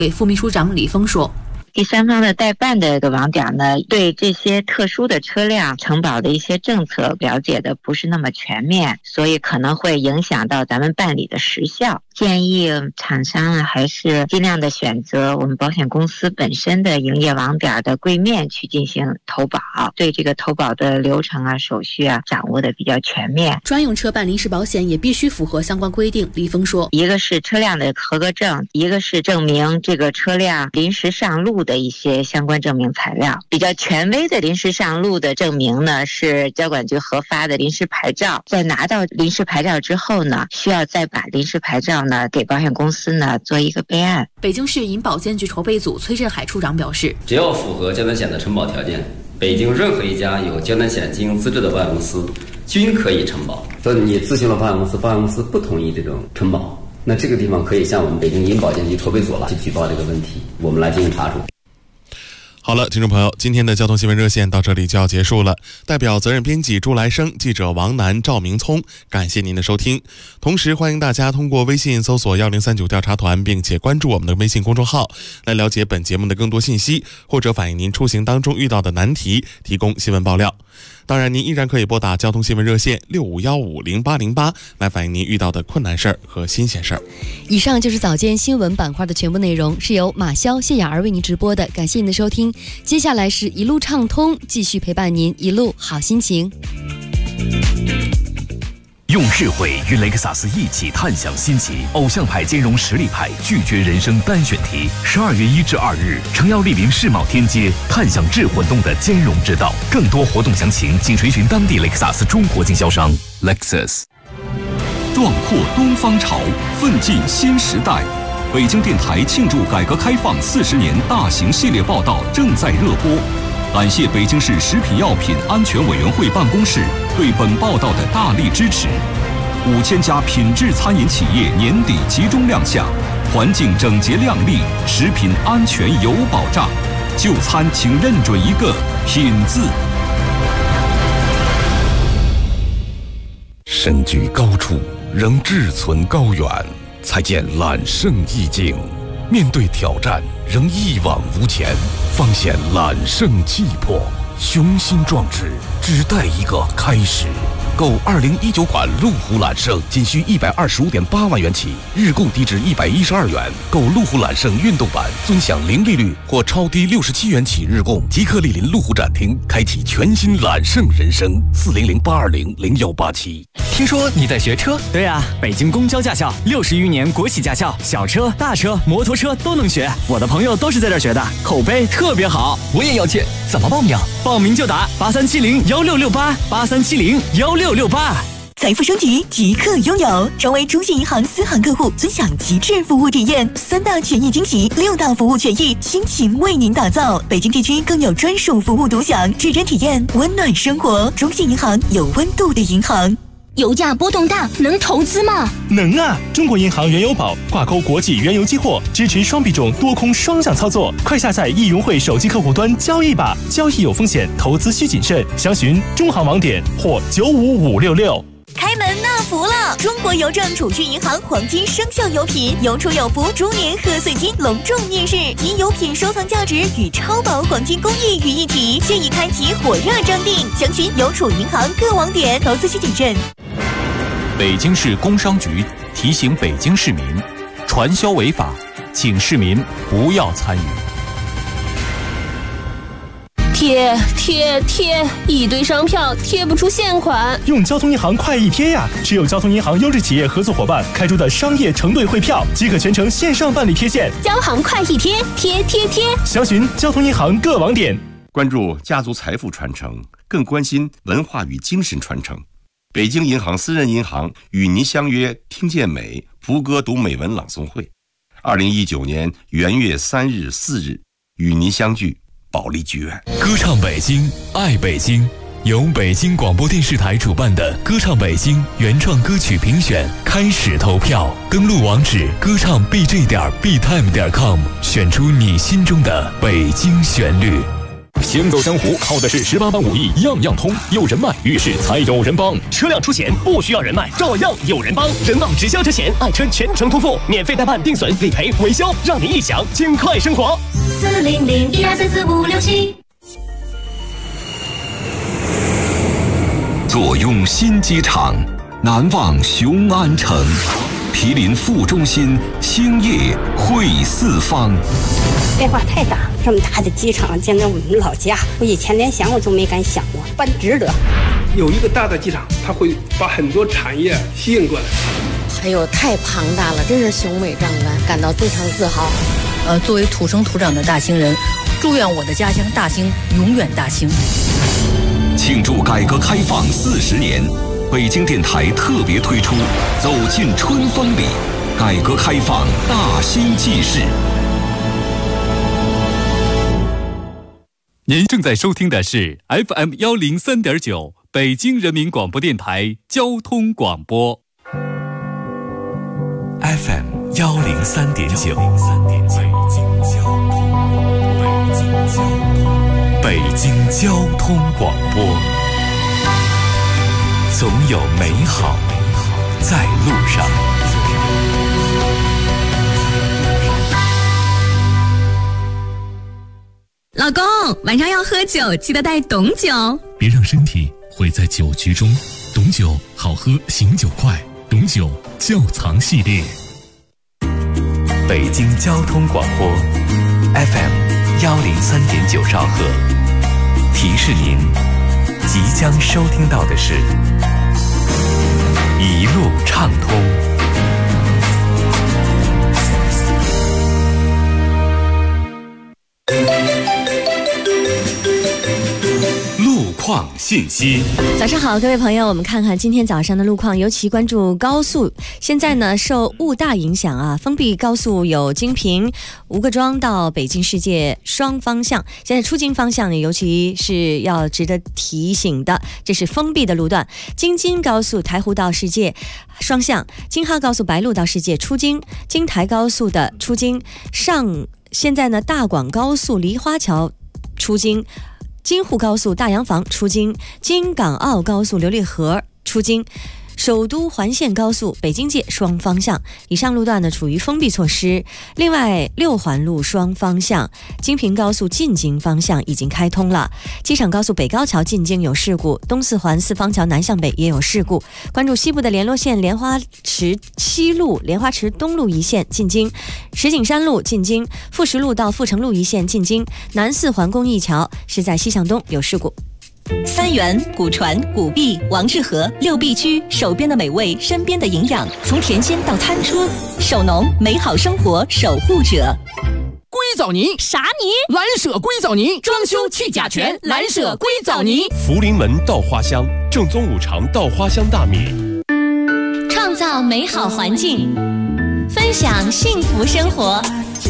副秘书长李峰说。 第三方的代办的网点呢，对这些特殊的车辆承保的一些政策了解的不是那么全面，所以可能会影响到咱们办理的时效。建议厂商还是尽量的选择我们保险公司本身的营业网点的柜面去进行投保，对这个投保的流程手续掌握的比较全面。 专用车办临时保险也必须符合相关规定。李峰说， 一个是车辆的合格证，一个是证明这个车辆临时上路的一些相关证明材料。比较权威的临时上路的证明呢，是交管局核发的临时牌照。在拿到临时牌照之后呢，需要再把临时牌照呢给保险公司呢做一个备案。 北京市银保监局筹备组崔振海处长表示， 只要符合江南险的承保条件，北京任何一家有江南险经营资质的保险公司均可以承保。说你咨询了保险公司，保险公司不同意这种承保，那这个地方可以向我们北京银保监局筹备组去举报这个问题，我们来进行查处。 好了，听众朋友，今天的交通新闻热线到这里就要结束了。代表责任编辑朱来生、记者王楠、赵明聪，感谢您的收听。同时欢迎大家通过微信搜索1039调查团，并且关注我们的微信公众号，来了解本节目的更多信息，或者反映您出行当中遇到的难题，提供新闻爆料。当然，您依然可以拨打交通新闻热线65150808来反映您遇到的困难事儿和新鲜事儿。 以上就是早间新闻板块的全部内容，是由马潇、谢雅儿为您直播的，感谢您的收听。接下来是一路畅通，继续陪伴您一路好心情。 用智慧与雷克萨斯一起探享新奇，偶像派兼容实力派，拒绝人生单选题。12月1至2日，诚邀莅临世贸天阶，探享智混动的兼容之道。更多活动详情，请垂询当地雷克萨斯中国经销商 Lexus。 壮阔东方潮，奋进新时代。北京电台庆祝改革开放40年大型系列报道正在热播。感谢北京市食品药品安全委员会办公室对本报道的大力支持。5000家品质餐饮企业年底集中亮相，环境整洁亮丽，食品安全有保障。就餐请认准一个品字。 身居高处，仍志存高远，才见揽胜意境；面对挑战，仍一往无前，方显揽胜气魄。雄心壮志，只待一个开始。购2019款路虎揽胜仅需125.8万元起，日供低至112元。购路虎揽胜运动版，尊享零利率或超低67元起日供。即刻莅临路虎展厅，开启全新揽胜人生。400-820-0187。 听说你在学车？对啊，北京公交驾校60余年国企驾校，小车、大车、摩托车都能学。我的朋友都是在这儿学的，口碑特别好。我也要去，怎么报名？报名就打83701668，83701668。 财富升级即刻拥有，成为中信银行私行客户，尊享极致服务体验，3大权益惊喜，6大服务权益，倾情为您打造。北京地区更有专属服务独享，至臻体验温暖生活。中信银行，有温度的银行。 油价波动大，能投资吗？ 能啊！中国银行原油宝挂钩国际原油期货，支持双币种多空双向操作。快下载易融汇手机客户端交易吧，交易有风险，投资需谨慎。详询中行网点或95566。 开门纳福了！中国邮政储蓄银行黄金生肖油品有储有福猪年贺岁金隆重面世，集油品收藏价值与超薄黄金工艺于一体，现已开启火热征订，详询邮储银行各网点，投资需谨慎。 北京市工商局提醒北京市民，传销违法，请市民不要参与。 贴，一堆商票贴不出现款。 用交通银行快易贴呀！持有交通银行优质企业合作伙伴开出的商业承兑汇票，即可全程线上办理贴现。 交行快易贴，贴。 详询交通银行各网点。 关注家族财富传承，更关心文化与精神传承。北京银行私人银行与您相约听见美福歌读美文朗诵会，2019年元月3日、4日与您相聚保利剧院。 歌唱北京，爱北京，由北京广播电视台主办的歌唱北京原创歌曲评选开始投票，登录网址歌唱 bj.btime.com， 选出你心中的北京旋律。 行走江湖靠的是18般武艺，样样通。有人脉，遇事才有人帮。 车辆出险不需要人脉，照样有人帮。人保直销车险，爱车全程托付，免费代办定损、理赔、维修，让您一享轻快生活。 400-12344567。 坐拥新机场，难忘雄安城。毗邻副中心，兴业汇四方。 变化太大，这么大的机场，简直我们老家，我以前连想我都没敢想过，办值得。 有一个大的机场，它会把很多产业吸引过来。 哎呦，太庞大了，真是雄伟壮观，感到非常自豪。 作为土生土长的大兴人，祝愿我的家乡大兴永远大兴。 庆祝改革开放40年。北京电台特别推出《走进春风里》，改革开放大兴纪事。 您正在收听的是 FM 103.9北京人民广播电台交通广播。 FM 103.9，北京交通广播。总有美好在路上。 老公，晚上要喝酒，记得带董酒， 别让身体毁在酒局中。董酒好喝，醒酒快。董酒窖藏系列。北京交通广播 FM 103.9兆赫，提示您即将收听到的是一路畅通。路况信息。 早上好，各位朋友，我们看看今天早上的路况，尤其关注高速。现在呢，受雾大影响啊，封闭高速有京平、吴各庄到北京世界双方向。现在出京方向呢，尤其是要值得提醒的，这是封闭的路段。京津高速台湖到世界双向，京哈高速白鹿到世界出京，京台高速的出京上。现在呢，大广高速梨花桥出京。京沪高速大洋房出京，京港澳高速琉璃河出京，首都环线高速北京界双方向以上路段呢处于封闭措施。另外六环路双方向京平高速进京方向已经开通了，机场高速北高桥进京有事故，东四环四方桥南向北也有事故。关注西部的联络线莲花池西路、莲花池东路一线进京，石景山路进京，富石路到富城路一线进京，南四环公益桥是在西向东有事故。 三元、古传、古币、王致和6必居，手边的美味，身边的营养，从田间到餐桌，手农美好生活守护者。 硅藻泥啥泥？ 蓝舍硅藻泥，装修去甲醛，蓝舍硅藻泥。 福临门稻花香，正宗五常稻花香大米。 创造美好环境，分享幸福生活。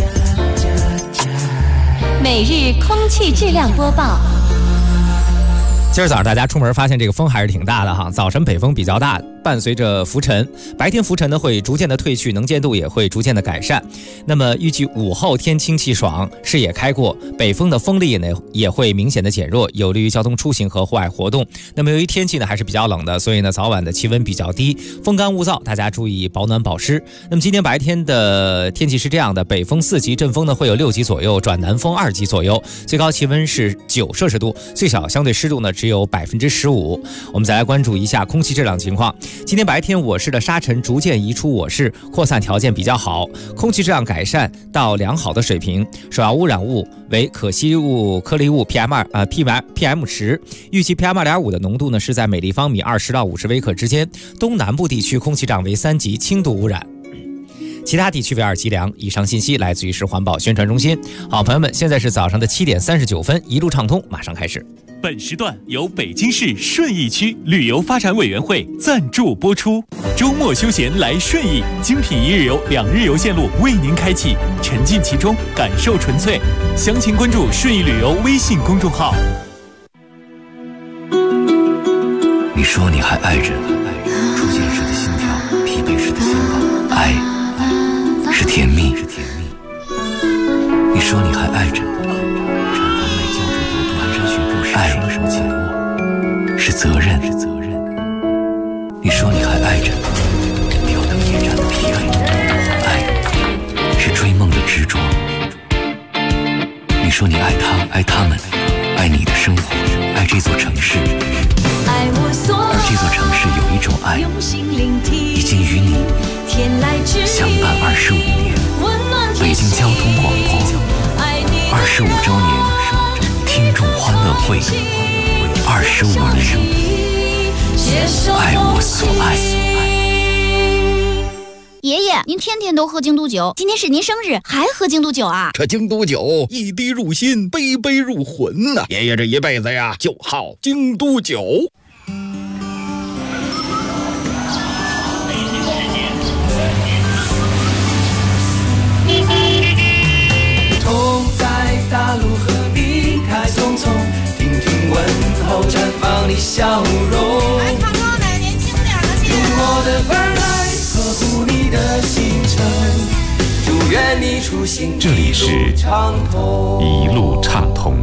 每日空气质量播报。 今儿早上大家出门发现这个风还是挺大的哈，早晨北风比较大，伴随着浮尘，白天浮尘呢会逐渐的退去，能见度也会逐渐的改善。那么预计午后天清气爽，视野开阔，北风的风力呢也会明显的减弱，有利于交通出行和户外活动。那么由于天气呢还是比较冷的，所以呢早晚的气温比较低，风干物燥，大家注意保暖保湿。那么今天白天的天气是这样的，北风4级，阵风呢会有6级左右，转南风2级左右，最高气温是9摄氏度，最小相对湿度呢只有15%。我们再来关注一下空气质量情况。今天白天我市的沙尘逐渐移出我市，扩散条件比较好，空气质量改善到良好的水平。首要污染物为可吸入颗粒物 PM 值，预计 PM2.5 的浓度呢是在每立方米20到50微克之间。东南部地区空气质量为3级轻度污染，其他地区为2级良。以上信息来自于市环保宣传中心。好，朋友们，现在是早上的7点39分，一路畅通马上开始。 本时段由北京市顺义区旅游发展委员会赞助播出。周末休闲来顺义，精品1日游、2日游线路为您开启，沉浸其中，感受纯粹。详情关注顺义旅游微信公众号。 你说你还爱着，出现时的心跳，疲惫时的心跳，爱是甜蜜。你说你还爱着，产房内胶质毒都还爱是责任。你说你还爱着挑灯夜战的疲惫，爱是追梦的执着。你说你爱他，爱他们，爱你的生活，爱这座城市。而这座城市有一种爱，已经与你相伴25年。北京交通广播25周年听众欢乐会，25年。爱我所爱。 爷爷，您天天都喝京都酒，今天是您生日，还喝京都酒啊？ 这京都酒一滴入心，杯杯入魂呐！爷爷这一辈子呀，就好京都酒。 痛在大陆和你开匆匆，听听问候，绽放你笑容。用我的耳来呵护你的行程，祝愿你出行这里是一路畅通。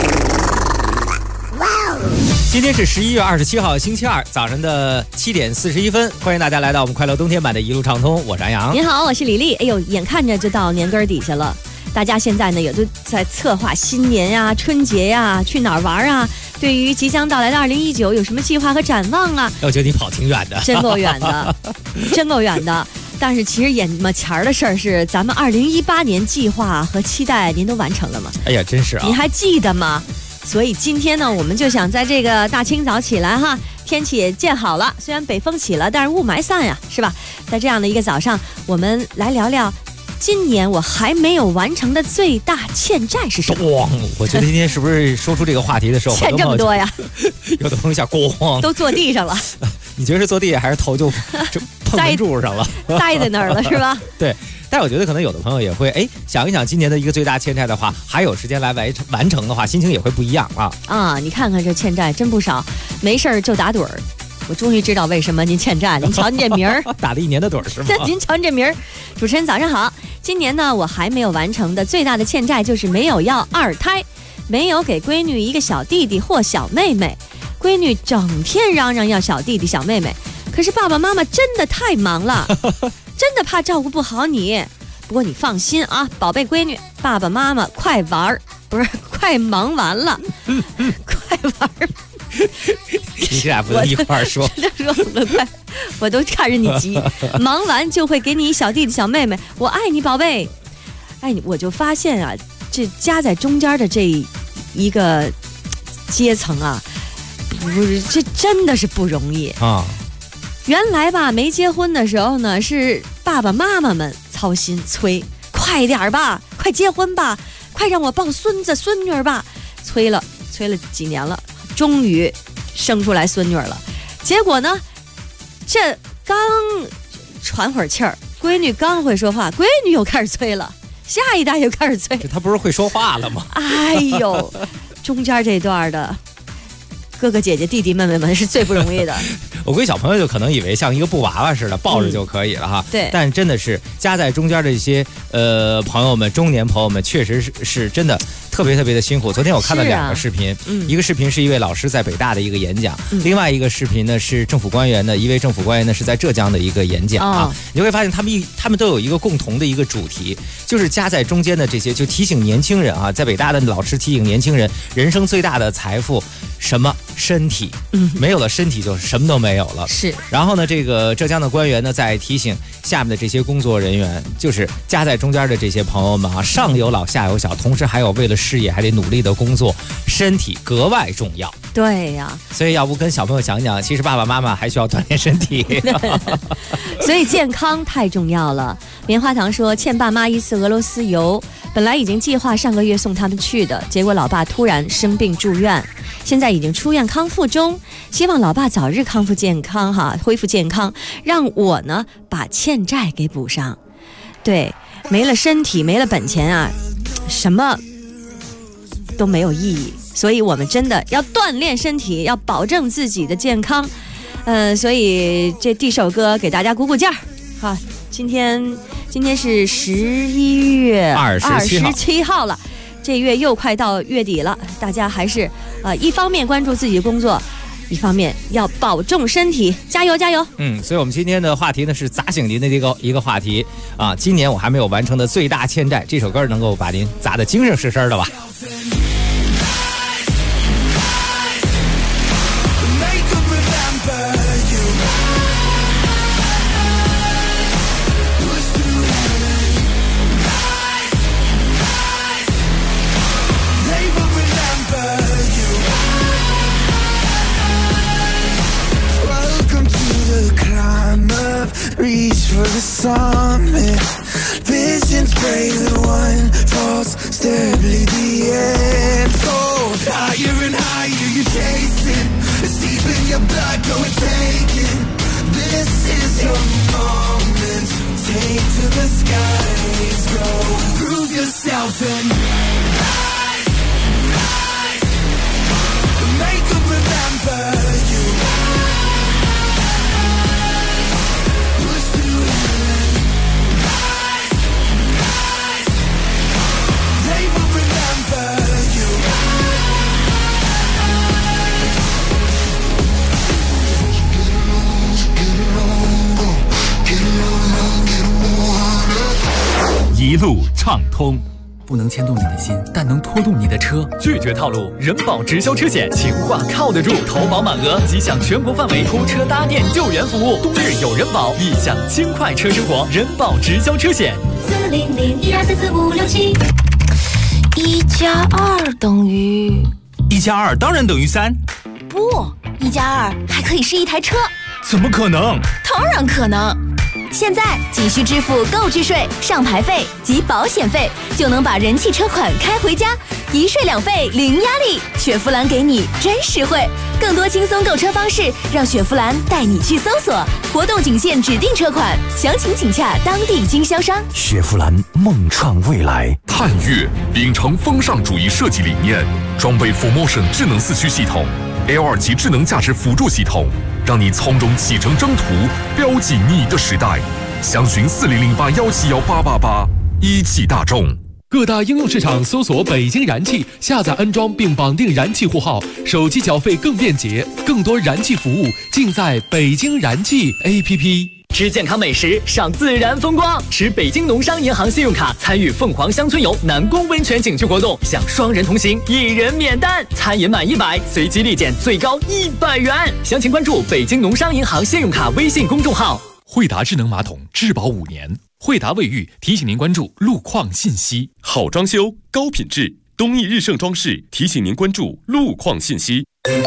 今天是11月27号星期二早上的7点41分，欢迎大家来到我们快乐冬天版的一路畅通，我是安阳。 您好，我是李丽。哎呦，眼看着就到年根底下了，大家现在呢也都在策划新年呀、春节呀，去哪儿玩啊？对于即将到来的2019有什么计划和展望啊？ 我觉得你跑挺远的， 真够远的，真够远的。但是其实眼前的事儿是，咱们2018年计划和期待您都完成了吗？ 哎呀，真是啊！ 你还记得吗？所以今天呢，我们就想在这个大清早起来哈，天气也见好了，虽然北风起了，但是雾霾散呀，是吧？在这样的一个早上，我们来聊聊今年我还没有完成的最大欠债是什么？ 我觉得今天是不是说出这个话题的时候， 欠这么多呀？ 有的朋友一下咣， 都坐地上了。 你觉得是坐地下还是头就碰门柱上了？ 栽在那儿了是吧？ 对。但是我觉得可能有的朋友也会想一想今年的一个最大欠债的话，还有时间来完成的话，心情也会不一样啊！ 你看看这欠债真不少，没事儿就打盹儿。我终于知道为什么您欠债了。您瞧您这名儿， 打了1年的盹儿是吗？ 您瞧您这名儿。主持人早上好，今年呢我还没有完成的最大的欠债就是没有要2胎，没有给闺女一个小弟弟或小妹妹。闺女整天嚷嚷要小弟弟小妹妹，可是爸爸妈妈真的太忙了，真的怕照顾不好你。不过你放心啊，宝贝闺女，爸爸妈妈快忙完了，快玩儿。 你这俩不能一块儿说， 我都看着你急。忙完就会给你小弟弟小妹妹，我爱你宝贝，爱你。我就发现啊，这夹在中间的这一个阶层啊，不是，这真的是不容易啊。原来吧，没结婚的时候呢，是爸爸妈妈们操心催，快点吧，快结婚吧，快让我抱孙子孙女吧，催了几年了，终于生出来孙女了。结果呢，这刚喘会儿气儿，闺女刚会说话，闺女又开始催了，下一代又开始催。 他不是会说话了吗？ 哎呦，中间这段的哥哥姐姐弟弟妹妹们是最不容易的。 我估计小朋友就可能以为像一个布娃娃似的抱着就可以了哈， 对。 但真的是夹在中间的一些朋友们，中年朋友们，确实是真的特别的辛苦。昨天我看了2个视频，一个视频是一位老师在北大的一个演讲，另外一个视频呢是政府官员的一位政府官员呢是在浙江的一个演讲啊。你会发现他们都有一个共同的一个主题，就是夹在中间的这些，就提醒年轻人啊，在北大的老师提醒年轻人，人生最大的财富什么？身体，没有了身体就什么都没有了。 是。 然后呢，这个浙江的官员呢，在提醒下面的这些工作人员，就是夹在中间的这些朋友们啊，上有老下有小，同时还有为了事业还得努力的工作，身体格外重要。 对呀。 所以要不跟小朋友讲讲，其实爸爸妈妈还需要锻炼身体。 所以健康太重要了。棉花糖说，欠爸妈一次俄罗斯游，本来已经计划上个月送他们去的，结果老爸突然生病住院，现在已经出院康复中，希望老爸早日康复健康哈，恢复健康，让我呢把欠债给补上。对，没了身体没了本钱啊，什么都没有意义，所以我们真的要锻炼身体，要保证自己的健康。所以这第首歌给大家鼓鼓劲儿哈。今天是11月27号了，这月又快到月底了，大家还是一方面关注自己的工作，一方面要保重身体，加油加油！ 所以我们今天的话题呢是砸醒您的一个话题啊。今年我还没有完成的最大欠债，这首歌能够把您砸得精神神的吧。 Reach for the summit. Visions break, the one false step lead the end. So higher and higher you're chasing. It's deep in your blood, go and take it. This is your moment. Take to the skies, go prove yourself and rise, rise. Make them remember you. 一路畅通， 不能牵动你的心，但能拖动你的车。拒绝套路，人保直销车险，情话靠得住，投保满额即享全国范围拖车搭电救援服务。冬日有人保，立享轻快车生活。人保直销车险 40012444567。1+2等于 1+2当然等于3。 不，1+2还可以是一台车。 怎么可能？ 当然可能。现在仅需支付购置税、上牌费及保险费，就能把人气车款开回家，一税两费零压力。雪佛兰给你真实惠，更多轻松购车方式，让雪佛兰带你去搜索。活动仅限指定车款，详情请洽当地经销商。 雪佛兰梦创未来。探岳秉承风尚主义设计理念，装备 4Motion 智能4驱系统 ，L2 级智能驾驶辅助系统，让你从容启程征途，标记你的时代。详询4008171888，一汽大众。 各大应用市场搜索北京燃气，下载安装并绑定燃气户号，手机缴费更便捷，更多燃气服务尽在北京燃气 APP。 吃健康美食，赏自然风光，持北京农商银行信用卡参与凤凰乡村游南宫温泉景区活动，享双人同行，1人免单，餐饮满100，随机立减最高100元。详情关注北京农商银行信用卡微信公众号。 惠达智能马桶质保5年，惠达卫浴提醒您关注路况信息。 好装修，高品质，东益日盛装饰提醒您关注路况信息。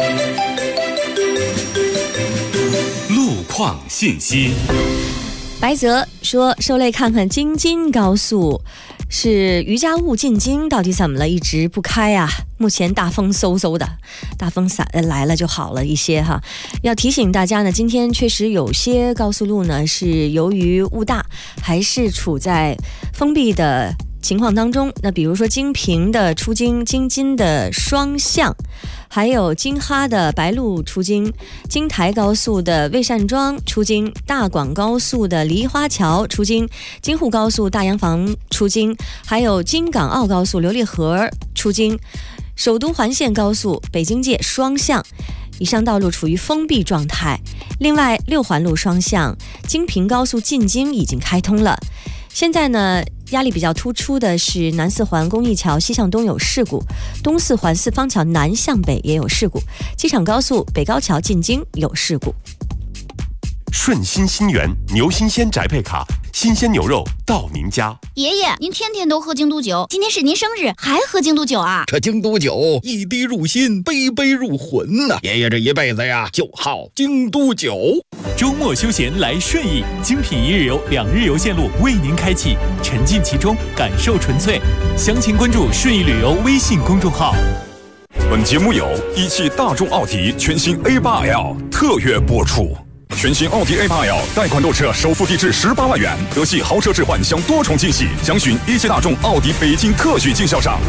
路况信息。 白泽说，受累看看京津高速是余家坞进京到底怎么了，一直不开啊。目前大风嗖嗖的，大风来了就好了一些哈。要提醒大家呢，今天确实有些高速路呢是由于雾大，还是处在封闭的情况当中。那比如说京平的出京、京津的双向，还有京哈的白鹿出京、京台高速的魏善庄出京、大广高速的梨花桥出京、京沪高速大洋房出京，还有京港澳高速琉璃河出京、首都环线高速北京界双向。以上道路处于封闭状态。另外，6环路双向京平高速进京已经开通了。现在呢，压力比较突出的是南4环公益桥西向东有事故，东4环四方桥南向北也有事故，机场高速北高桥进京有事故。 顺心新源牛新鲜宅配卡，新鲜牛肉到您家。 爷爷，您天天都喝京都酒，今天是您生日，还喝京都酒啊？ 这京都酒一滴入心，杯杯入魂呐！爷爷这一辈子呀，就好京都酒。 周末休闲来顺义，精品1日游、2日游线路为您开启，沉浸其中，感受纯粹。详情关注顺义旅游微信公众号。 本节目由一汽大众奥迪全新 A8L 特约播出。全新奥迪 A8L 贷款购车首付低至18万元，德系豪车置换享多重惊喜，详询一汽大众奥迪北京特许经销商。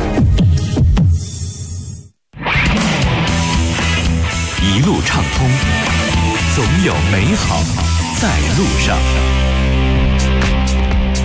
一路畅通，总有美好在路上。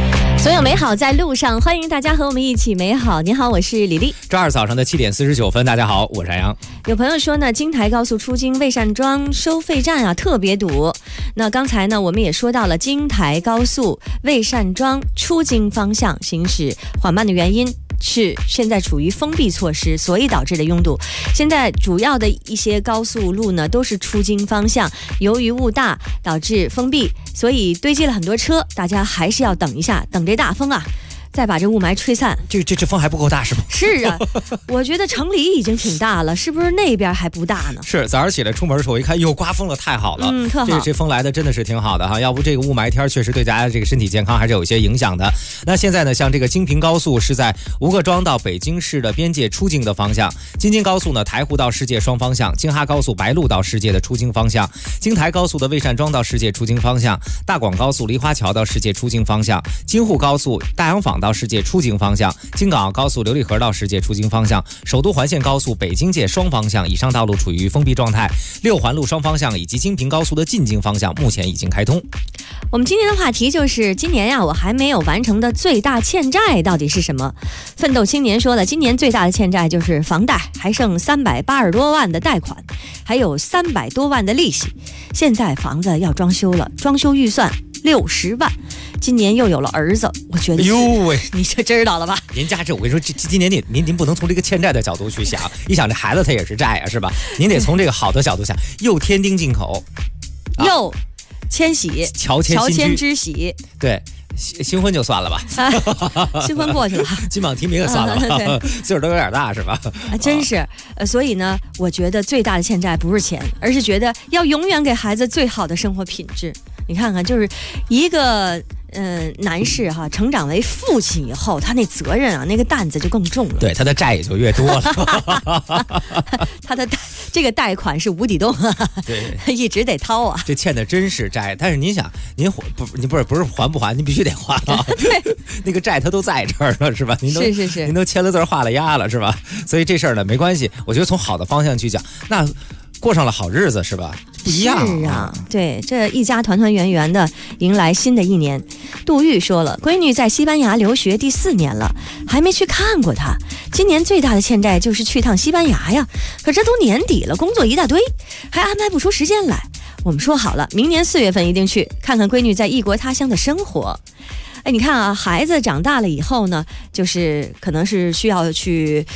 所有美好在路上，欢迎大家和我们一起美好。你好，我是李丽。 周二早上的7点49分，大家好，我是安阳。 有朋友说呢，京台高速出京魏善庄收费站啊特别堵。那刚才呢，我们也说到了京台高速魏善庄出京方向行驶缓慢的原因。是现在处于封闭措施，所以导致的拥堵。现在主要的一些高速路呢都是出京方向，由于雾大导致封闭，所以堆积了很多车，大家还是要等一下，等这大风啊再把这雾霾吹散。 这风还不够大是吗？ 是啊，我觉得城里已经挺大了，是不是那边还不大呢？ 是，早上起来出门的时候我一看，哟，刮风了，太好了， 特好。 这风来的真的是挺好的哈，要不这个雾霾天确实对大家这个身体健康还是有一些影响的。那现在呢，像这个京平高速是在吴各庄到北京市的边界出京的方向，京津高速呢台湖到世界双方向，京哈高速白鹿到世界的出京方向，京台高速的魏善庄到世界出京方向，大广高速梨花桥到世界出京方向，京沪高速大洋坊到世界出京方向，京港澳高速琉璃河到世界出京方向，首都环线高速北京界双方向以上道路处于封闭状态，六环路双方向以及京平高速的进京方向目前已经开通。 我们今天的话题就是今年呀，我还没有完成的最大欠债到底是什么？奋斗青年说了，今年最大的欠债就是房贷，还剩380多万的贷款，还有300多万的利息。现在房子要装修了，装修预算60万。今年又有了儿子，我觉得哎呦喂， 你就知道了吧？ 您家这我跟你说，今年您不能从这个欠债的角度去想，一想这孩子他也是债啊，是吧？您得从这个好的角度想，又添丁进口， 又迁徙， 乔迁之喜， 对。新婚就算了吧， 新婚过去了， 金榜题名也算了吧，岁数都有点大是吧？ 真是，所以呢，我觉得最大的欠债不是钱，而是觉得要永远给孩子最好的生活品质。你看看，就是一个男士哈，成长为父亲以后，他那责任啊，那个担子就更重了。 对，他的债也就越多了。 他的这个贷款是无底洞， 对， 一直得掏啊。 这欠的真是债，但是您想，您不是还不还，您必须得还啊。对，那个债他都在这儿了，是吧？您都您都签了字画了押了，是吧？所以这事儿呢没关系，我觉得从好的方向去讲，那过上了好日子是吧？不一样是啊，对，这一家团团圆圆的迎来新的一年。杜玉说了，闺女在西班牙留学第4年了，还没去看过她。今年最大的欠债就是去趟西班牙呀，可这都年底了，工作一大堆，还安排不出时间来。我们说好了，明年4月份一定去看看闺女在异国他乡的生活。哎，你看啊，孩子长大了以后呢，就是可能是需要去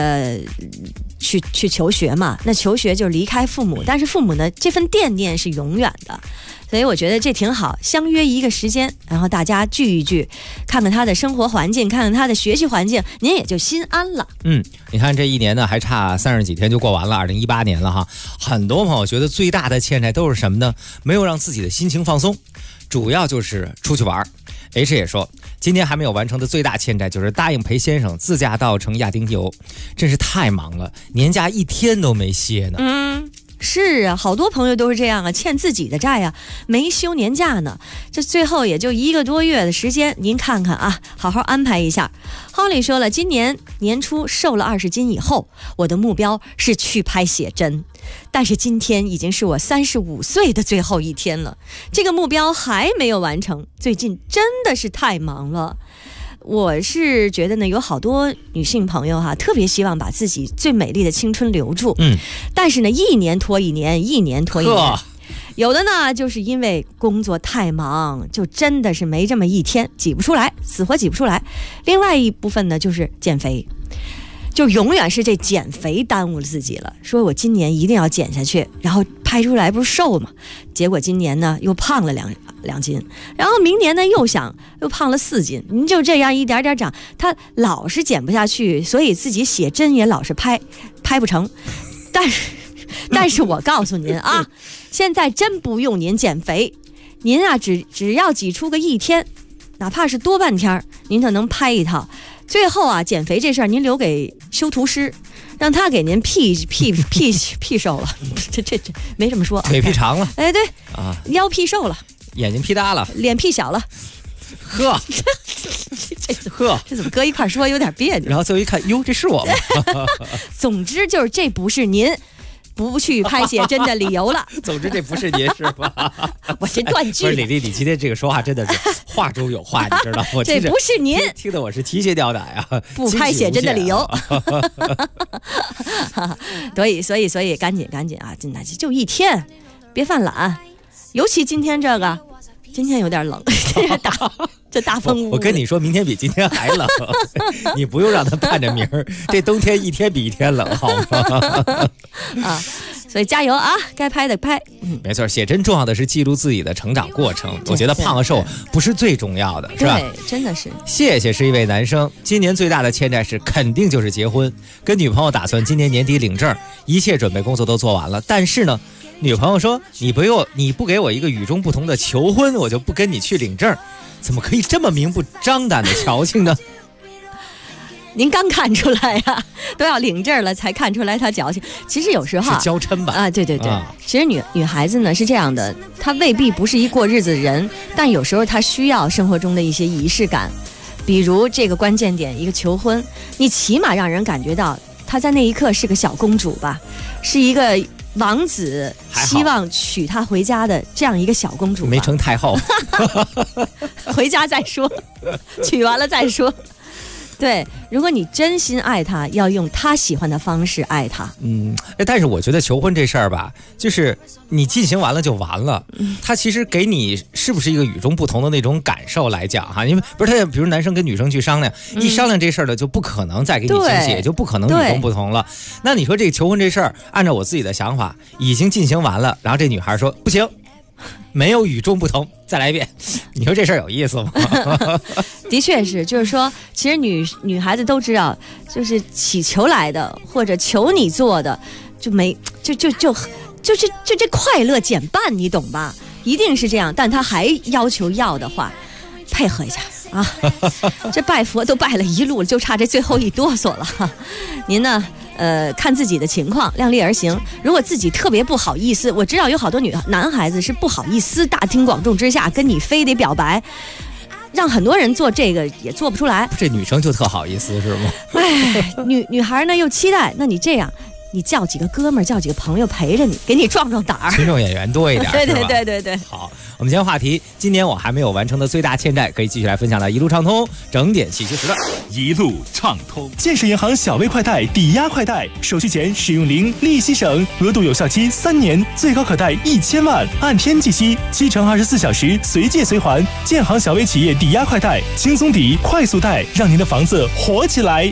求学嘛。那求学就是离开父母，但是父母呢，这份惦念是永远的。所以我觉得这挺好，相约一个时间，然后大家聚一聚，看看他的生活环境，看看他的学习环境，您也就心安了。 你看这一年呢，还差30几天就过完了，2018年了哈。很多朋友觉得最大的欠债都是什么呢？没有让自己的心情放松，主要就是出去玩。H 也说，今年还没有完成的最大欠债就是答应陪先生自驾到成亚丁游，真是太忙了，年假1天都没歇呢。 是啊，好多朋友都是这样啊，欠自己的债啊，没休年假呢，这最后也就1个多月的时间，您看看啊，好好安排一下。Holly 说了，今年年初瘦了20斤以后，我的目标是去拍写真，但是今天已经是我35岁的最后一天了，这个目标还没有完成，最近真的是太忙了。我是觉得呢，有好多女性朋友哈，特别希望把自己最美丽的青春留住，但是呢，一年拖一年，一年拖一年。有的呢，就是因为工作太忙，就真的是没这么一天，挤不出来，死活挤不出来。另外一部分呢，就是减肥，就永远是这减肥耽误了自己了。说我今年一定要减下去，然后拍出来不是瘦嘛，结果今年呢又胖了2斤，然后明年呢又胖了4斤，您就这样一点点长，他老是减不下去，所以自己写真也老是拍不成。但是我告诉您啊，现在真不用您减肥，您啊只要挤出个1天，哪怕是多半天，您就能拍一套。最后啊，减肥这事儿您留给修图师，让他给您 P 瘦了，这没这么说， 腿 P 长了， 哎对啊，腰 P 瘦了， 眼睛 P 大了， 脸 P 小了， 呵， 这怎么搁一块说有点别扭？ 然后最后一看，哟，这是我吗？ 总之就是这不是您不去拍写真的理由了。 总之这不是您是吧？ 我是断句。 不是李丽，你今天这个说话真的是话中有话，你知道吗？ 这不是您听得我是提心吊胆呀。 不拍写真的理由。所以赶紧啊！真的就一天，别犯懒。尤其今天有点冷，这大风呜呜。 我跟你说，明天比今天还冷，你不用让他盼着明儿。这冬天一天比一天冷，好吗？ 啊，所以加油啊！该拍的拍。 没错，写真重要的是记录自己的成长过程。我觉得胖和瘦不是最重要的，是吧？ 对，真的是。 谢谢是一位男生，今年最大的欠债是肯定就是结婚，跟女朋友打算今年年底领证，一切准备工作都做完了，但是呢。女朋友说：“你不给我一个与众不同的求婚，我就不跟你去领证。怎么可以这么明目张胆的矫情呢？” 您刚看出来呀，都要领证了才看出来他矫情。其实有时候是娇嗔吧？ 啊，对。其实女孩子呢是这样的，她未必不是一过日子的人，但有时候她需要生活中的一些仪式感，比如这个关键点，一个求婚，你起码让人感觉到她在那一刻是个小公主吧，是一个。王子希望娶她回家的这样一个小公主， 没成太后， 回家再说，娶完了再说。对，如果你真心爱他，要用他喜欢的方式爱他。 但是我觉得求婚这事儿吧，就是你进行完了就完了。他其实给你是不是一个与众不同的那种感受来讲哈？因为不是他，比如男生跟女生去商量，一商量这事儿呢，就不可能再给你惊喜，也就不可能与众不同了。那你说这个求婚这事儿，按照我自己的想法，已经进行完了，然后这女孩说不行。没有与众不同，再来一遍。你说这事儿有意思吗？ 的确是，就是说，其实女孩子都知道，就是祈求来的或者求你做的，就这快乐减半，你懂吧？一定是这样，但他还要求要的话，配合一下啊！这拜佛都拜了一路，就差这最后一哆嗦了。您呢？看自己的情况，量力而行。如果自己特别不好意思，我知道有好多男孩子是不好意思，大庭广众之下跟你非得表白，让很多人做这个也做不出来。 这女生就特好意思是吗？ 哎，女孩呢又期待，那你这样。你叫几个哥们儿，叫几个朋友陪着你，给你壮壮胆儿。 群众演员多一点， 对。 好，我们今天话题，今年我还没有完成的最大欠债，可以继续来分享到一路畅通，整点信息时段， 一路畅通。 建设银行小微快贷抵押快贷，手续前使用零，利息省，额度有效期3年，最高可贷1000万，按天计息，7乘24小时，随借随还。建行小微企业抵押快贷，轻松抵，快速贷，让您的房子活起来。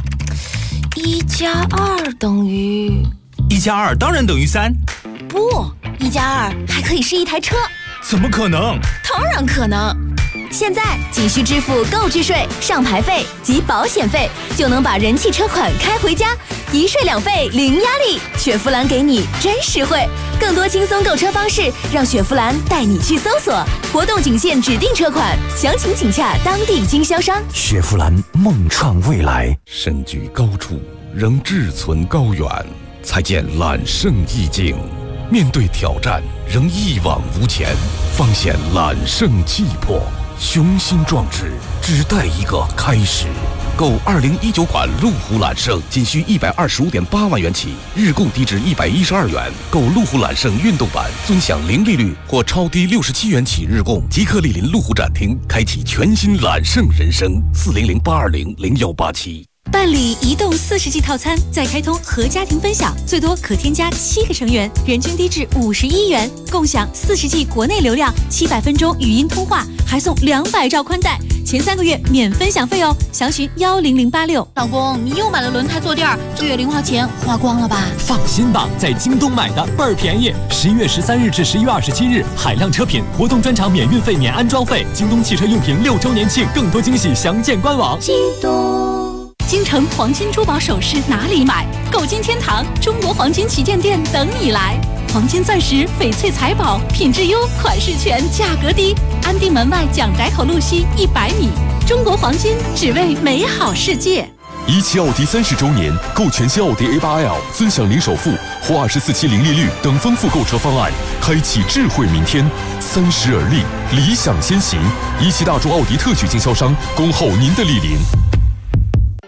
1+2等于 1+2当然等于3， 不，1+2还可以是一台车。 怎么可能？ 当然可能。现在仅需支付购置税、上牌费及保险费，就能把人气车款开回家，一税两费零压力。雪佛兰给你真实惠，更多轻松购车方式，让雪佛兰带你去搜索。活动仅限指定车款，详情请洽当地经销商。 雪佛兰梦创未来， 身居高处，仍志存高远，才见揽胜意境。面对挑战，仍一往无前，方显揽胜气魄。雄心壮志，只待一个开始。购2019款路虎揽胜，仅需125.8万元起，日供低至112元。购路虎揽胜运动版，尊享零利率或超低67元起日供。即刻莅临路虎展厅，开启全新揽胜人生。400-820-0187。 办理移动40G 套餐，再开通和家庭分享，最多可添加7个成员，人均低至51元，共享40G 国内流量，700分钟语音通话，还送200兆宽带，前3个月免分享费哦。详询10086。 老公，你又买了轮胎坐垫，这月零花钱花光了吧？ 放心吧，在京东买的倍儿便宜。11月13日至11月27日，海量车品活动专场免运费、免安装费。京东汽车用品6周年庆，更多惊喜详见官网。 京东。京城黄金珠宝首饰哪里买？购金天堂中国黄金旗舰店等你来。黄金钻石、翡翠财宝，品质优，款式全，价格低。安定门外蒋宅口路西100米。中国黄金，只为美好世界。 17奥迪30周年，购全新奥迪 A8L， 尊享零首付或24期零利率等丰富购车方案，开启智慧明天。30而立，理想先行。17大众奥迪特许经销商，恭候您的莅临。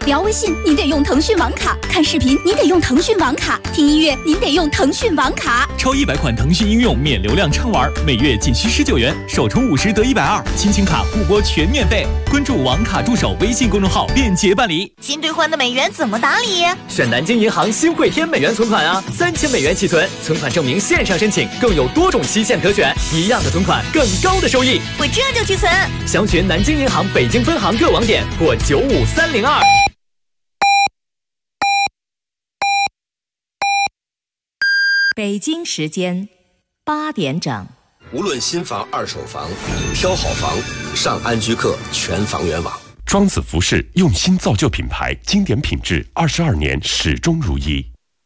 聊微信您得用腾讯网卡，看视频您得用腾讯网卡，听音乐您得用腾讯网卡。 超100款腾讯应用免流量畅玩，每月仅需19元，首充50得120，亲情卡互拨全免费。关注网卡助手微信公众号，便捷办理。 新兑换的美元怎么打理？ 选南京银行新汇添美元存款啊，3000美元起存，存款证明线上申请，更有多种期限可选，一样的存款更高的收益。 我这就去存。 详询南京银行北京分行各网点或95302。 北京时间8点整。 无论新房、二手房，挑好房，上安居客全房源网。 庄子服饰用心造就品牌，经典品质，22年始终如一。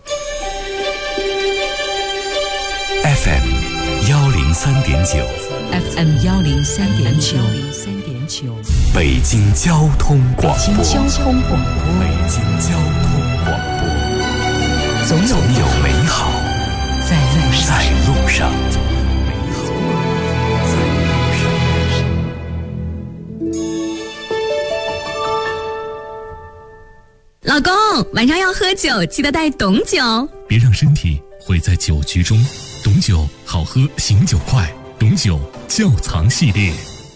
FM 103.9 FM 103.9 北京交通广播。 北京交通广播。 北京交通广播。 总有美好在路上。 老公，晚上要喝酒，记得带董酒。 别让身体毁在酒局中。董酒好喝，醒酒快。董酒窖藏系列。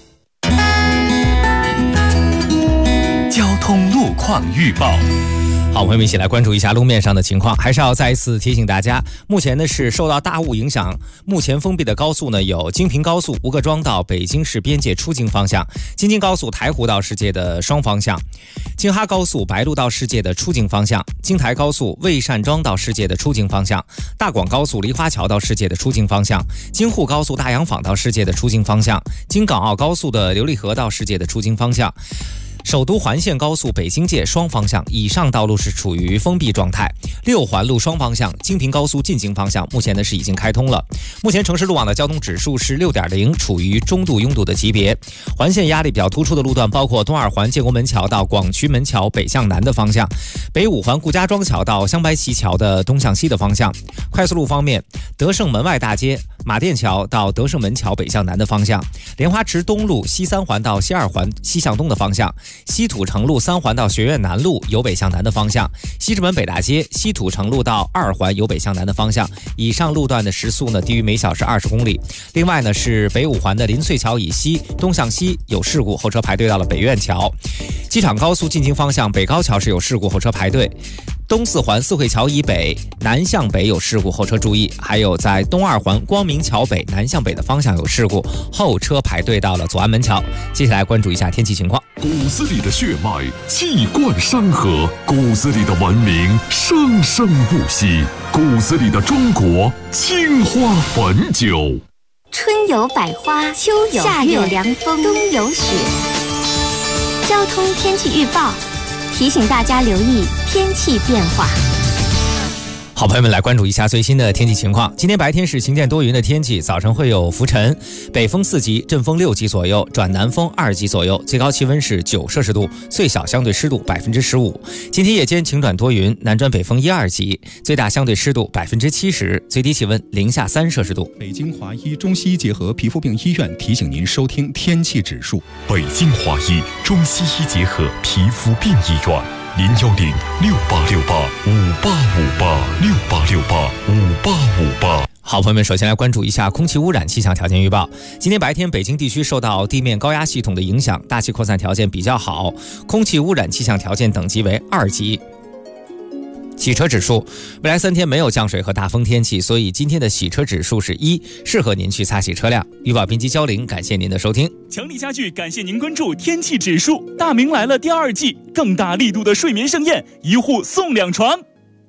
交通路况预报。 好，朋友们一起来关注一下路面上的情况。还是要再一次提醒大家，目前呢是受到大雾影响，目前封闭的高速呢有京平高速吴各庄到北京市边界出京方向，京津高速台湖到世界的双方向，京哈高速白鹿到世界的出京方向，京台高速魏善庄到世界的出京方向，大广高速梨花桥到世界的出京方向，京沪高速大洋坊到世界的出京方向，京港澳高速的琉璃河到世界的出京方向。首都环线高速北京界双方向以上道路是处于封闭状态，6环路双方向京平高速进京方向目前呢是已经开通了。目前城市路网的交通指数是6.0，处于中度拥堵的级别。环线压力比较突出的路段包括东2环建国门桥到广渠门桥北向南的方向，北5环顾家庄桥到香白旗桥的东向西的方向。快速路方面，德胜门外大街马甸桥到德胜门桥北向南的方向，莲花池东路西3环到西2环西向东的方向，西土城路3环到学院南路由北向南的方向，西直门北大街西土城路到2环由北向南的方向，以上路段的时速呢低于每小时20公里。另外呢是北5环的林萃桥以西东向西有事故，后车排队到了北苑桥。机场高速进京方向北高桥是有事故，后车排队。东4环四惠桥以北南向北有事故，后车注意。还有在东2环光明桥北南向北的方向有事故，后车排队到了左安门桥。接下来关注一下天气情况。 骨子里的血脉气贯山河，骨子里的文明生生不息，骨子里的中国青花汾酒。 春有百花，秋有夏有凉风，冬有雪。交通天气预报提醒大家留意天气变化。 好，朋友们来关注一下最新的天气情况。今天白天是晴间多云的天气，早晨会有浮尘，北风4级，阵风6级左右，转南风2级左右，最高气温是9摄氏度，最小相对湿度15%。今天夜间晴转多云，南转北风1、2级，最大相对湿度70%，最低气温零下3摄氏度。 北京华医中西医结合皮肤病医院提醒您收听天气指数。 北京华医中西医结合皮肤病医院。0106868585868685858。 好，朋友们，首先来关注一下空气污染气象条件预报。今天白天北京地区受到地面高压系统的影响，大气扩散条件比较好，空气污染气象条件等级为2级。洗车指数，未来3天没有降水和大风天气，所以今天的洗车指数是1，适合您去擦洗车辆。预报编辑焦玲，感谢您的收听。 强力家具感谢您关注天气指数。大明来了第2季，更大力度的睡眠盛宴，1户送2床。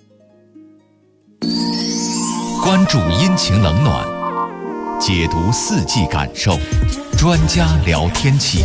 关注阴晴冷暖，解读4季感受，专家聊天气。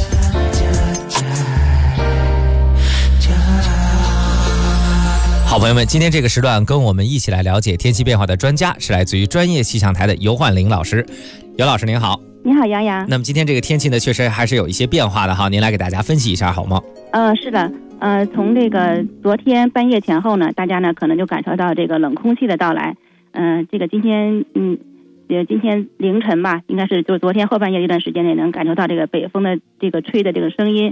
好，朋友们，今天这个时段跟我们一起来了解天气变化的专家是来自于专业气象台的尤焕玲老师。尤老师您好。 你好，杨洋。 那么今天这个天气呢，确实还是有一些变化的哈，您来给大家分析一下好吗？ 是的，从这个昨天半夜前后呢，大家呢可能就感受到这个冷空气的到来。这个今天凌晨吧，应该是就昨天后半夜这段时间内能感受到这个北风的这个吹的这个声音。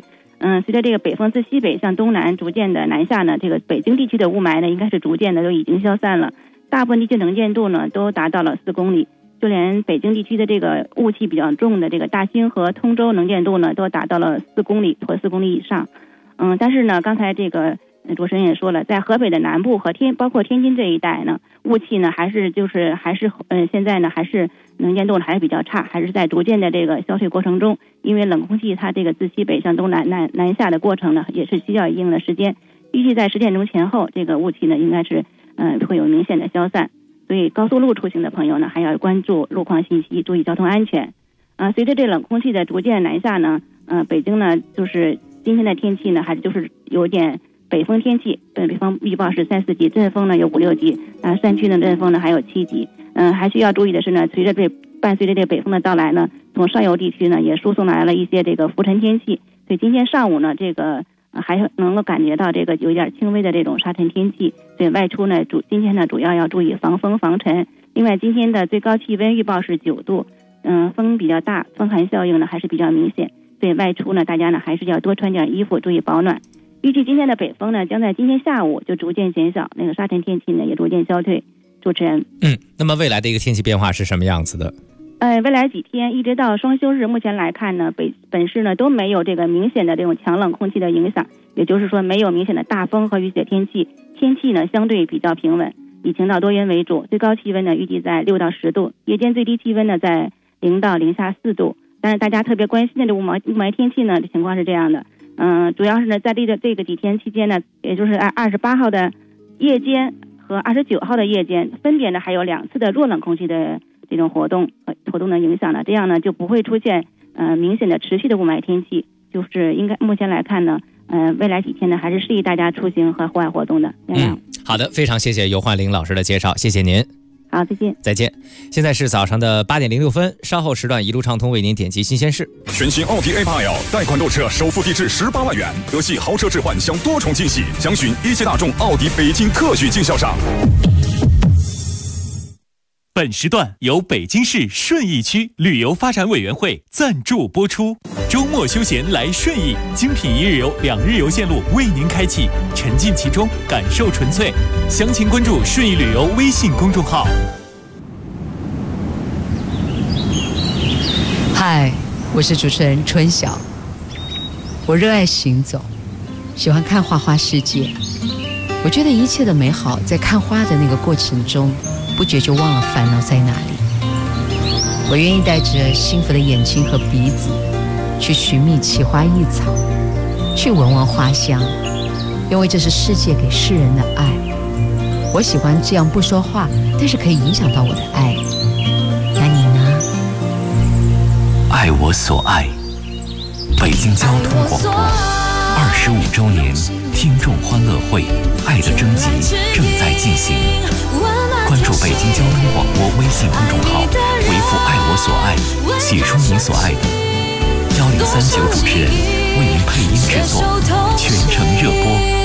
随着这个北风自西北向东南逐渐的南下呢，这个北京地区的雾霾呢应该是逐渐的都已经消散了，大部分地区能见度呢都达到了4公里，就连北京地区的这个雾气比较重的这个大兴和通州能见度呢都达到了4公里或4公里以上。但是呢，刚才这个主持人也说了，在河北的南部和包括天津这一带呢，雾气呢还是现在呢还是能见度还是比较差，还是在逐渐的这个消退过程中。因为冷空气它这个自西北向东南下的过程呢，也是需要一定的时间。预计在10点钟前后，这个雾气呢应该是会有明显的消散。所以高速路出行的朋友呢，还要关注路况信息，注意交通安全。随着这冷空气的逐渐南下呢，北京呢就是今天的天气呢，还是就是有点北风天气，北方预报是3、4级，阵风呢有5、6级，山区的阵风呢还有7级。还需要注意的是呢，伴随着这个北风的到来呢，从上游地区呢也输送来了一些这个浮尘天气，所以今天上午呢，这个还能够感觉到这个有一点轻微的这种沙尘天气，所以外出呢今天呢主要要注意防风防尘。另外今天的最高气温预报是9度，风比较大，风寒效应呢还是比较明显，所以外出呢大家呢还是要多穿点衣服，注意保暖。预计今天的北风呢将在今天下午就逐渐减小，那个沙尘天气呢也逐渐消退。主持人， 那么未来的一个天气变化是什么样子的？ 未来几天一直到双休日，目前来看呢，本市呢都没有这个明显的这种强冷空气的影响，也就是说没有明显的大风和雨雪天气，天气呢相对比较平稳，以晴到多云为主。最高气温呢预计在6到10度，夜间最低气温呢在0到零下4度。但是大家特别关心的这雾霾天气呢，情况是这样的，主要是呢在这个几天期间呢，也就是28号的夜间和29号的夜间，分别呢还有2次的弱冷空气的这种活动的影响呢，这样呢就不会出现明显的持续的雾霾天气，就是应该目前来看呢，未来几天呢还是适宜大家出行和户外活动的。 好的，非常谢谢尤焕玲老师的介绍，谢谢您。 好，再见。 再见。现在是早上的8点06分，稍后时段一路畅通为您点击新鲜事。 全新奥迪 A8L 贷款购车首付低至18万元，德系豪车置换享多重惊喜，详询一汽大众奥迪北京特许经销商。 本时段由北京市顺义区旅游发展委员会赞助播出。周末休闲来顺义，精品1日游、2日游线路为您开启，沉浸其中，感受纯粹。详情关注顺义旅游微信公众号。 嗨，我是主持人春晓。我热爱行走，喜欢看花花世界。我觉得一切的美好在看花的那个过程中，不觉就忘了烦恼在哪里。我愿意带着幸福的眼睛和鼻子，去寻觅奇花异草，去闻闻花香，因为这是世界给世人的爱。我喜欢这样不说话，但是可以影响到我的爱。那你呢？ 爱我所爱，北京交通广播25周年听众欢乐会爱的征集正在进行。关注北京交通广播微信公众号，回复爱我所爱，写出你所爱的，1039主持人为您配音制作，全程热播。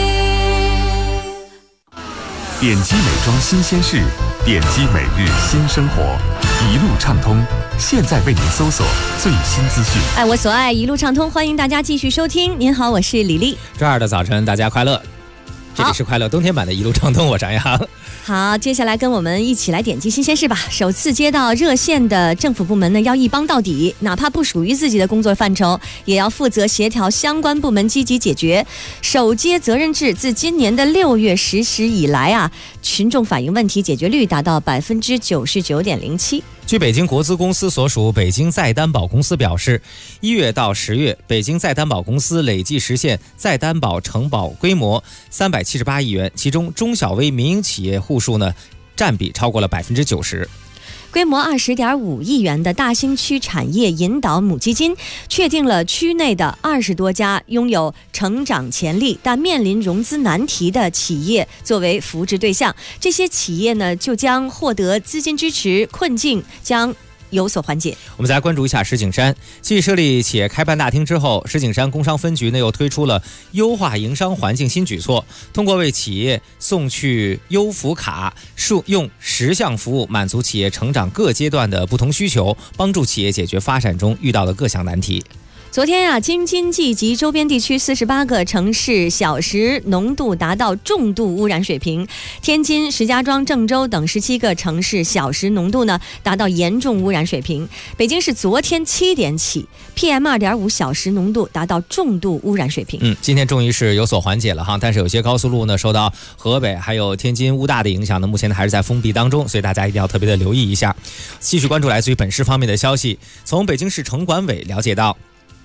点击美妆新鲜事，点击每日新生活，一路畅通。现在为您搜索最新资讯。 爱我所爱，一路畅通，欢迎大家继续收听。您好，我是李丽。 周二的早晨，大家快乐。这里是快乐冬天版的一路畅通，我张扬。 好，接下来跟我们一起来点击新鲜事吧。首次接到热线的政府部门呢，要一帮到底，哪怕不属于自己的工作范畴，也要负责协调相关部门积极解决。首接责任制自今年的6月实施以来啊，群众反映问题解决率达到99.07%。 据北京国资公司所属北京再担保公司表示，1月到10月，北京再担保公司累计实现再担保承保规模378亿元，其中中小微民营企业户数呢占比超过了90%。 规模20.5亿元的大兴区产业引导母基金确定了区内的20多家拥有成长潜力但面临融资难题的企业作为扶植对象，这些企业呢就将获得资金支持，困境将有所缓解。 我们再来关注一下石景山。继设立企业开办大厅之后，石景山工商分局呢又推出了优化营商环境新举措，通过为企业送去优福卡，用10项服务满足企业成长各阶段的不同需求，帮助企业解决发展中遇到的各项难题。 昨天啊，京津冀及周边地区48个城市小时浓度达到重度污染水平，天津、石家庄、郑州等17个城市小时浓度呢达到严重污染水平。北京市昨天7点起 PM2.5 小时浓度达到重度污染水平。 今天终于是有所缓解了哈，但是有些高速路呢受到河北还有天津乌大的影响呢，目前还是在封闭当中，所以大家一定要特别的留意一下。继续关注来自于本市方面的消息，从北京市城管委了解到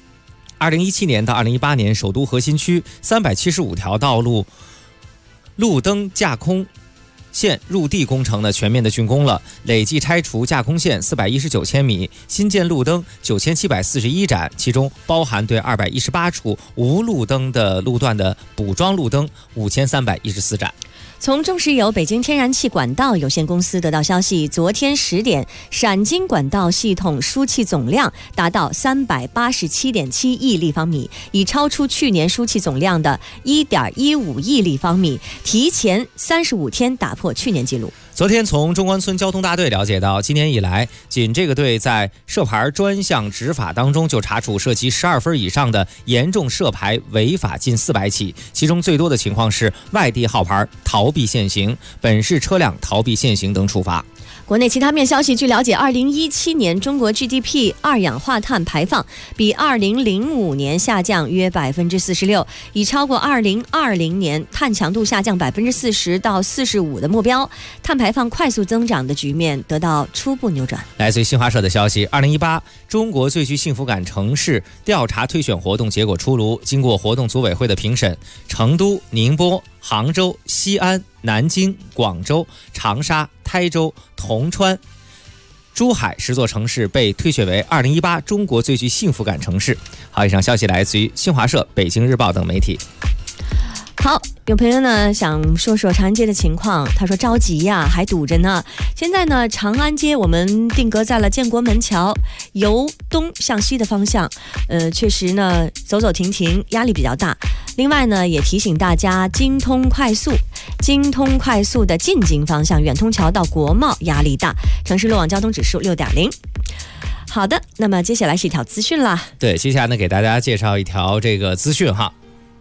，2017年到2018年，首都核心区375条道路路灯架空线入地工程呢全面的竣工了，累计拆除架空线419千米，新建路灯9741盏，其中包含对218处无路灯的路段的补装路灯5314盏。 从中石油北京天然气管道有限公司得到消息，昨天10点，陕京管道系统输气总量达到387.7亿立方米，已超出去年输气总量的1.15亿立方米，提前35天打破去年纪录。 昨天从中关村交通大队了解到，今年以来，仅这个队在涉牌专项执法当中就查处涉及12分以上的严重涉牌违法近400起，其中最多的情况是外地号牌逃避限行、本市车辆逃避限行等处罚。 国内其他面消息，据了解，2017年中国 GDP 二氧化碳排放比2005年下降约46%，已超过2020年碳强度下降40%到45%的目标，碳排放快速增长的局面得到初步扭转。 来自于新华社的消息，2018中国最具幸福感城市调查推选活动结果出炉，经过活动组委会的评审，成都、宁波、杭州、西安、南京、广州、长沙、台州、铜川、珠海10座城市被推选为2018中国最具幸福感城市。好，以上消息来自于新华社、北京日报等媒体。 好，有朋友呢想说说长安街的情况，他说着急呀，还堵着呢。现在呢，长安街我们定格在了建国门桥由东向西的方向，确实呢走走停停，压力比较大。另外呢，也提醒大家，京通快速的进京方向远通桥到国贸压力大，城市路网交通指数6.0。好的，那么接下来是一条资讯啦。 对，接下来呢给大家介绍一条这个资讯哈。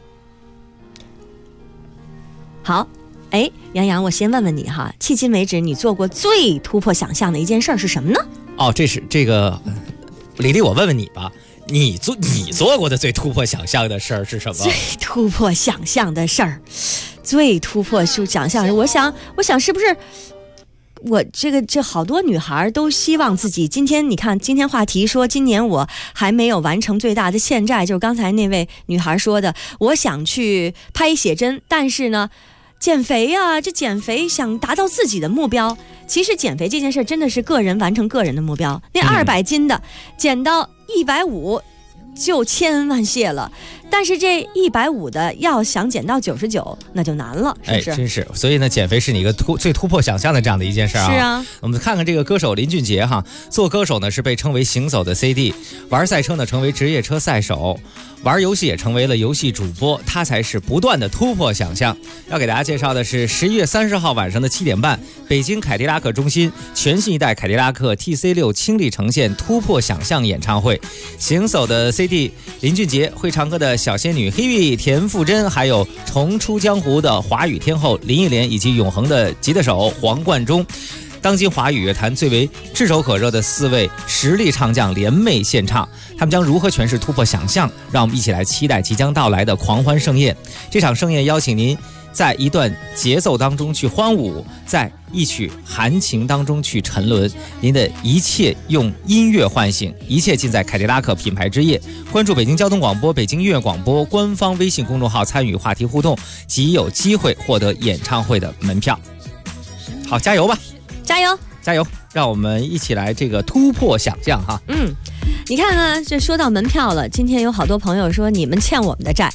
好，杨洋，我先问问你哈，迄今为止你做过最突破想象的一件事是什么呢？ 这个，李丽，我问问你吧，你做过的最突破想象的事儿是什么？ 最突破想象的事儿，最突破想象，我想是不是？我这好多女孩都希望自己今天话题说今年我还没有完成最大的欠债，就是刚才那位女孩说的，我想去拍写真，但是呢减肥啊，这减肥想达到自己的目标，其实减肥这件事真的是个人完成个人的目标，那200斤的减到150就千恩万谢了，但是这150的要想减到99，那就难了，是不是？ 真是。所以呢，减肥是你一个最突破想象的这样的一件事啊。 是啊。 我们看看这个歌手林俊杰哈，做歌手呢是被称为行走的 CD， 玩赛车呢成为职业车赛手，玩游戏也成为了游戏主播，他才是不断的突破想象。要给大家介绍的是11月30号晚上的7点半，北京凯迪拉克中心全新一代凯迪拉克 TC6 倾力呈现突破想象演唱会。行走的 CD， 林俊杰，会唱歌的小仙女 Hebe、 田馥甄，还有重出江湖的华语天后林忆莲，以及永恒的吉他手黄贯中。当今华语乐坛最为炙手可热的4位实力唱将联袂献唱，他们将如何诠释突破想象？让我们一起来期待即将到来的狂欢盛宴。这场盛宴邀请您在一段节奏当中去欢舞，在一曲含情当中去沉沦，您的一切用音乐唤醒，一切尽在凯迪拉克品牌之夜。关注北京交通广播、北京音乐广播官方微信公众号，参与话题互动，即有机会获得演唱会的门票。好，加油吧！ 加油！ 加油！让我们一起来这个突破想象哈。 你看啊，这说到门票了，今天有好多朋友说你们欠我们的债。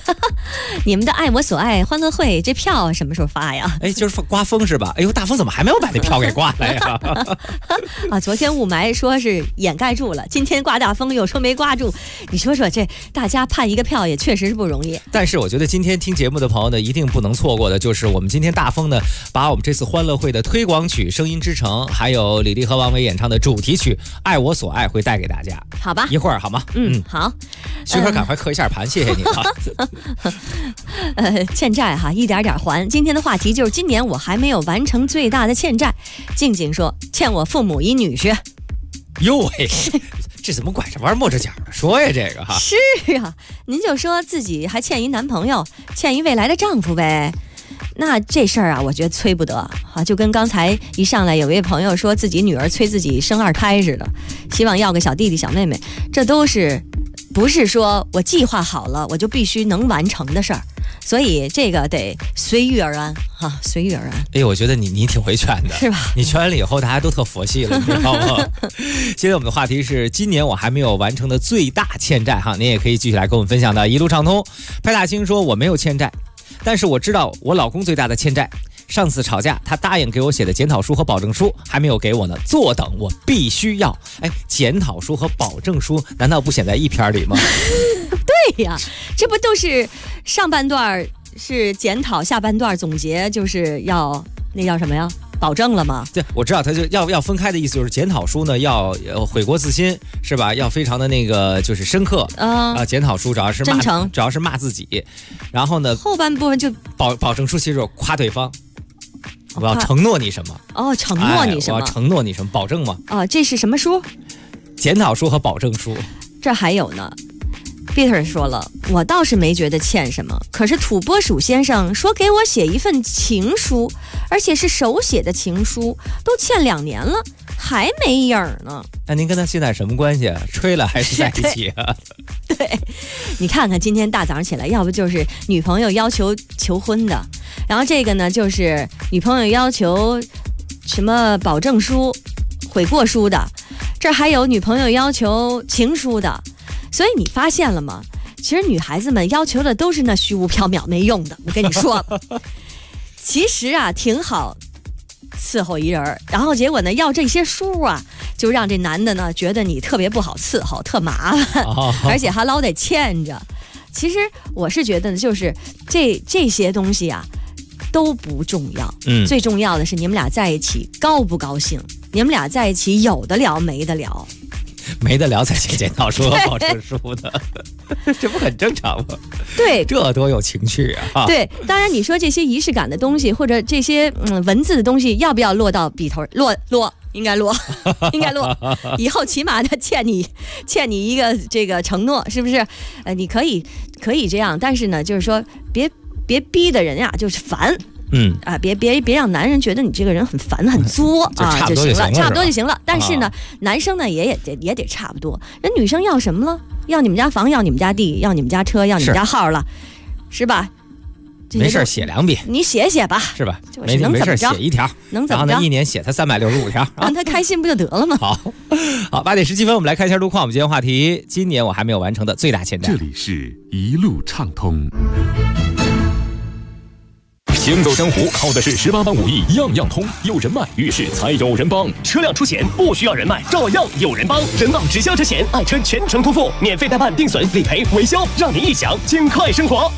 你们的爱我所爱欢乐会这票什么时候发呀？ 哎，就是刮风是吧？哎呦，大风怎么还没有把那票给挂了呀？ 啊，昨天雾霾说是掩盖住了，今天刮大风又说没刮住，你说说这大家盼一个票也确实是不容易。 但是我觉得今天听节目的朋友呢，一定不能错过的就是我们今天大风呢，把我们这次欢乐会的推广曲《声音之城》，还有李丽和王维演唱的主题曲《爱我所爱》会带给大家。 好吧， 一会儿好吗？ 好。 徐哥，赶快磕一下盘，谢谢你啊。 欠债哈，一点点还。今天的话题就是今年我还没有完成最大的欠债。静静说，欠我父母一女婿。 哟喂，这怎么拐着弯抹着角的说呀？这个哈是啊，您就说自己还欠一男朋友，欠一未来的丈夫呗。那这事儿啊，我觉得催不得啊，就跟刚才一上来有位朋友说自己女儿催自己生二胎似的，希望要个小弟弟小妹妹，这都是不是说我计划好了我就必须能完成的事儿，所以这个得随遇而安哈，随遇而安。 哎，我觉得你挺会劝的， 是吧？你劝完了以后，大家都特佛系了，你知道吗？现在我们的话题是今年我还没有完成的最大欠债哈，您也可以继续来跟我们分享的，一路畅通。派大星说我没有欠债，但是我知道我老公最大的欠债。上次吵架，他答应给我写的检讨书和保证书还没有给我呢，坐等我必须要。哎，检讨书和保证书难道不写在一篇里吗？ 对呀，这不都是上半段是检讨，下半段总结，就是要那叫什么呀？保证了吗？ 对，我知道他就要分开的意思，就是检讨书呢要悔过自新，是吧？要非常的那个就是深刻检讨书主要是真诚， 主要是骂自己，然后呢后半部分就保证书其实就是夸对方。我要承诺你什么？ 哦，承诺你什么？ 我要承诺你什么？保证吗？ 哦，这是什么书？ 检讨书和保证书。 这还有呢。Peter 说了，我倒是没觉得欠什么，可是土拨鼠先生说给我写一份情书，而且是手写的情书，都欠2年了，还没影呢。 那您跟他现在什么关系啊？吹了还是在一起啊？ 对，你看看今天大早上起来，要不就是女朋友要求求婚的，然后这个呢就是女朋友要求什么保证书、悔过书的，这还有女朋友要求情书的。所以你发现了吗？其实女孩子们要求的都是那虚无缥缈没用的，我跟你说其实啊挺好伺候一人，然后结果呢要这些书啊，就让这男的呢觉得你特别不好伺候，特麻烦，而且还老得欠着。其实我是觉得呢，就是这些东西啊都不重要，最重要的是你们俩在一起高不高兴，你们俩在一起有得了没得了。 没得聊才写检讨书和保证书的，这不很正常吗？ 对， 这多有情趣啊！ 对，当然你说这些仪式感的东西，或者这些文字的东西，要不要落到笔头？落，应该落，应该落。以后起码他欠你一个这个承诺，是不是？你可以这样，但是呢，就是说别逼的人呀，就是烦。别让男人觉得你这个人很烦很作啊，就行了，差不多就行了。但是呢，男生呢也得差不多。人女生要什么了？要你们家房，要你们家地，要你们家车，要你们家号了，是吧？ 没事写2笔， 你写吧， 是吧？没事写1条， 能怎么着？ 然后呢，1年写他365条， 让他开心不就得了吗？ 好，8点17分，我们来看一下路况。我们今天话题：今年我还没有完成的最大欠债。 这里是一路畅通。 行走江湖靠的是18般武艺，样样通。有人脉，遇事才有人帮。 车辆出险不需要人脉，照样有人帮。人保直销车险，爱车全程托付，免费代办、定损、理赔、维修，让你一享尽快生活。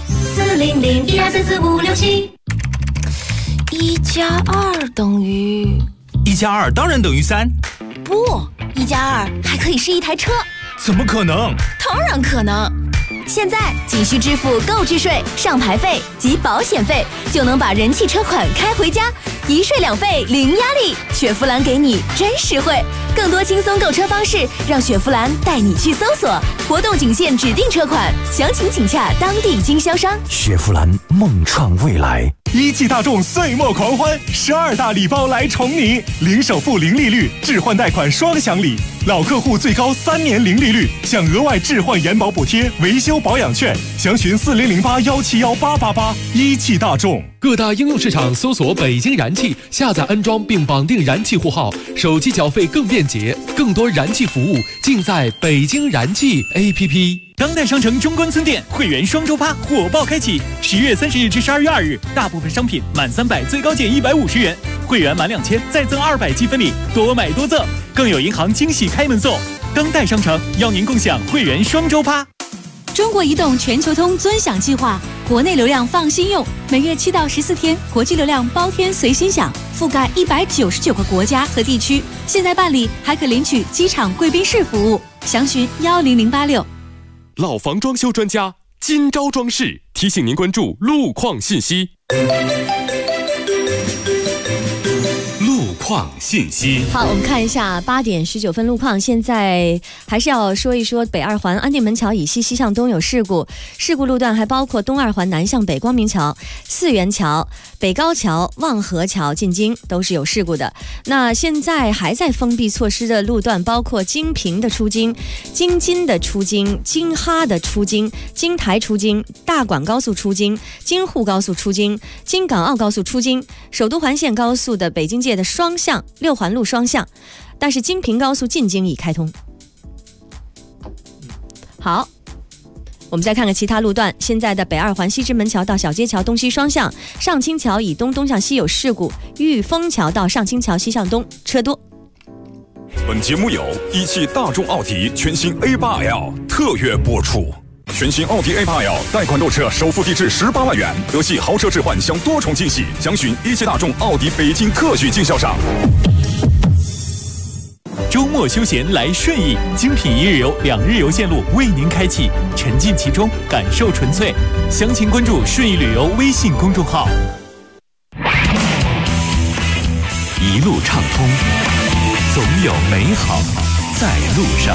40012344567。1+2等于 1+2当然等于3。 不，1+2还可以是一台车。 怎么可能？ 当然可能。现在仅需支付购置税、上牌费及保险费，就能把人气车款开回家，一税两费零压力。雪佛兰给你真实惠，更多轻松购车方式，让雪佛兰带你去搜索。活动仅限指定车款，详情请洽当地经销商。 雪佛兰梦创未来。 一汽大众岁末狂欢，12大礼包来宠你，零首付零利率，置换贷款双享礼，老客户最高3年零利率，享额外置换延保补贴、维修保养券，详询4008171888。一汽大众。 各大应用市场搜索北京燃气，下载安装并绑定燃气户号，手机缴费更便捷，更多燃气服务尽在北京燃气 APP。 当代商城中关村店会员双周趴火爆开启，10月30日至12月2日，大部分商品满300最高减150元，会员满2000再赠200积分礼，多买多赠，更有银行惊喜开门送。当代商城邀您共享会员双周趴。 中国移动全球通尊享计划，国内流量放心用，每月7到14天，国际流量包天随心享，覆盖199个国家和地区。现在办理还可领取机场贵宾室服务，详询10086。 老房装修专家金招装饰提醒您关注路况信息。 路况信息。 好，我们看一下8点19分路况。现在还是要说一说北二环安定门桥以西西向东有事故，事故路段还包括东二环南向北光明桥、四元桥、北高桥、望河桥进京都是有事故的。那现在还在封闭措施的路段包括京平的出京、京津的出京、京哈的出京、京台出京、大广高速出京、京沪高速出京、京港澳高速出京、首都环线高速的北京界的双向六环路双向，但是京平高速进京已开通。好，我们再看看其他路段。现在的北二环西直门桥到小街桥东西双向，上清桥以东东向西有事故，玉峰桥到上清桥西向东车多。 本节目由一汽大众奥迪全新 A8L 特约播出。全新奥迪 A8L 贷款购车首付低至18万元，德系豪车置换享多重惊喜，详询一汽大众奥迪北京特许经销商。 周末休闲来顺义，精品1日游、2日游线路为您开启，沉浸其中，感受纯粹。详情关注顺义旅游微信公众号。 一路畅通，总有美好在路上。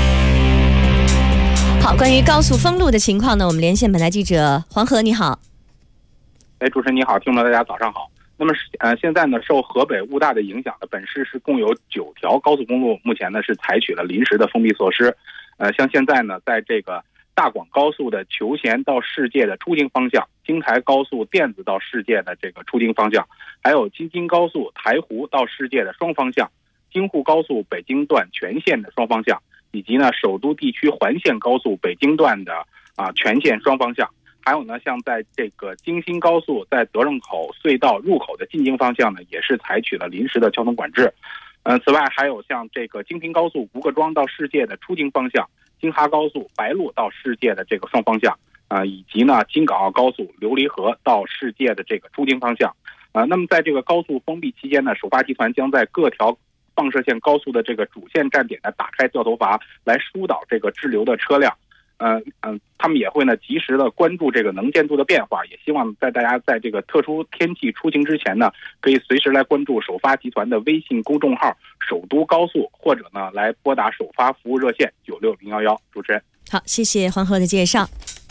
好，关于高速封路的情况呢，我们连线本台记者黄河，你好。 主持人你好，听众大家早上好。那么现在呢，受河北雾大的影响呢，本市是共有9条高速公路，目前呢是采取了临时的封闭措施。像现在呢，在这个大广高速的求贤到世界的出京方向，京台高速甸子到世界的这个出京方向，还有京津高速台湖到世界的双方向，京沪高速北京段全线的双方向，以及呢首都地区环线高速北京段的全线双方向。还有呢，像在这个京新高速在德胜口隧道入口的进京方向呢，也是采取了临时的交通管制。此外还有像这个京平高速吴各庄到世界的出京方向，京哈高速白鹿到世界的这个双方向，以及呢京港澳高速琉璃河到世界的这个出京方向。那么在这个高速封闭期间呢，首发集团将在各条放射线高速的这个主线站点呢打开掉头阀，来疏导这个滞留的车辆。他们也会呢及时的关注这个能见度的变化，也希望在大家在这个特殊天气出行之前呢，可以随时来关注首发集团的微信公众号首都高速，或者呢来拨打首发服务热线96011。主持人， 好，谢谢黄河的介绍。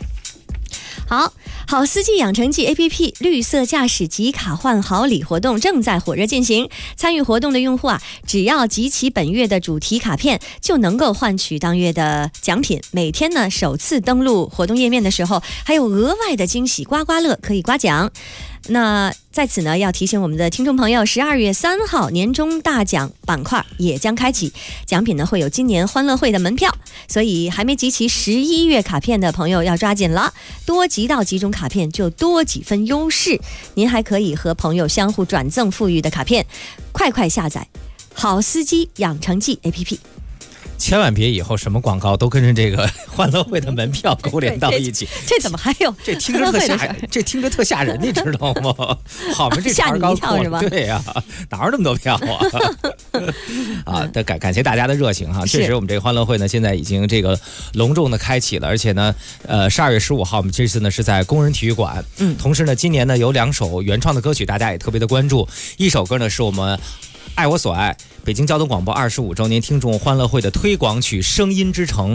好司机养成记 APP 绿色驾驶集卡换好礼活动正在火热进行，参与活动的用户只要集齐本月的主题卡片，就能够换取当月的奖品。每天呢首次登录活动页面的时候，还有额外的惊喜刮刮乐可以刮奖。那在此呢，要提醒我们的听众朋友，12月3号年终大奖板块也将开启，奖品呢会有今年欢乐会的门票，所以还没集齐11月卡片的朋友要抓紧了，多集到几种卡片就多几分优势。您还可以和朋友相互转赠富裕的卡片，快下载好司机养成记 APP。 千万别以后什么广告都跟着这个欢乐会的门票勾连到一起。 这怎么还有这听着特吓人？这听着特吓人，你知道吗？好嘛，这吓你一跳是吧？ 对呀，哪有那么多票感谢大家的热情哈！确实，我们这个欢乐会呢，现在已经这个隆重的开启了，而且呢，12月15号我们这次呢是在工人体育馆。同时呢，今年呢有2首原创的歌曲，大家也特别的关注。一首歌呢是我们爱我所爱北京交通广播25周年听众欢乐会的推广曲《声音之城》，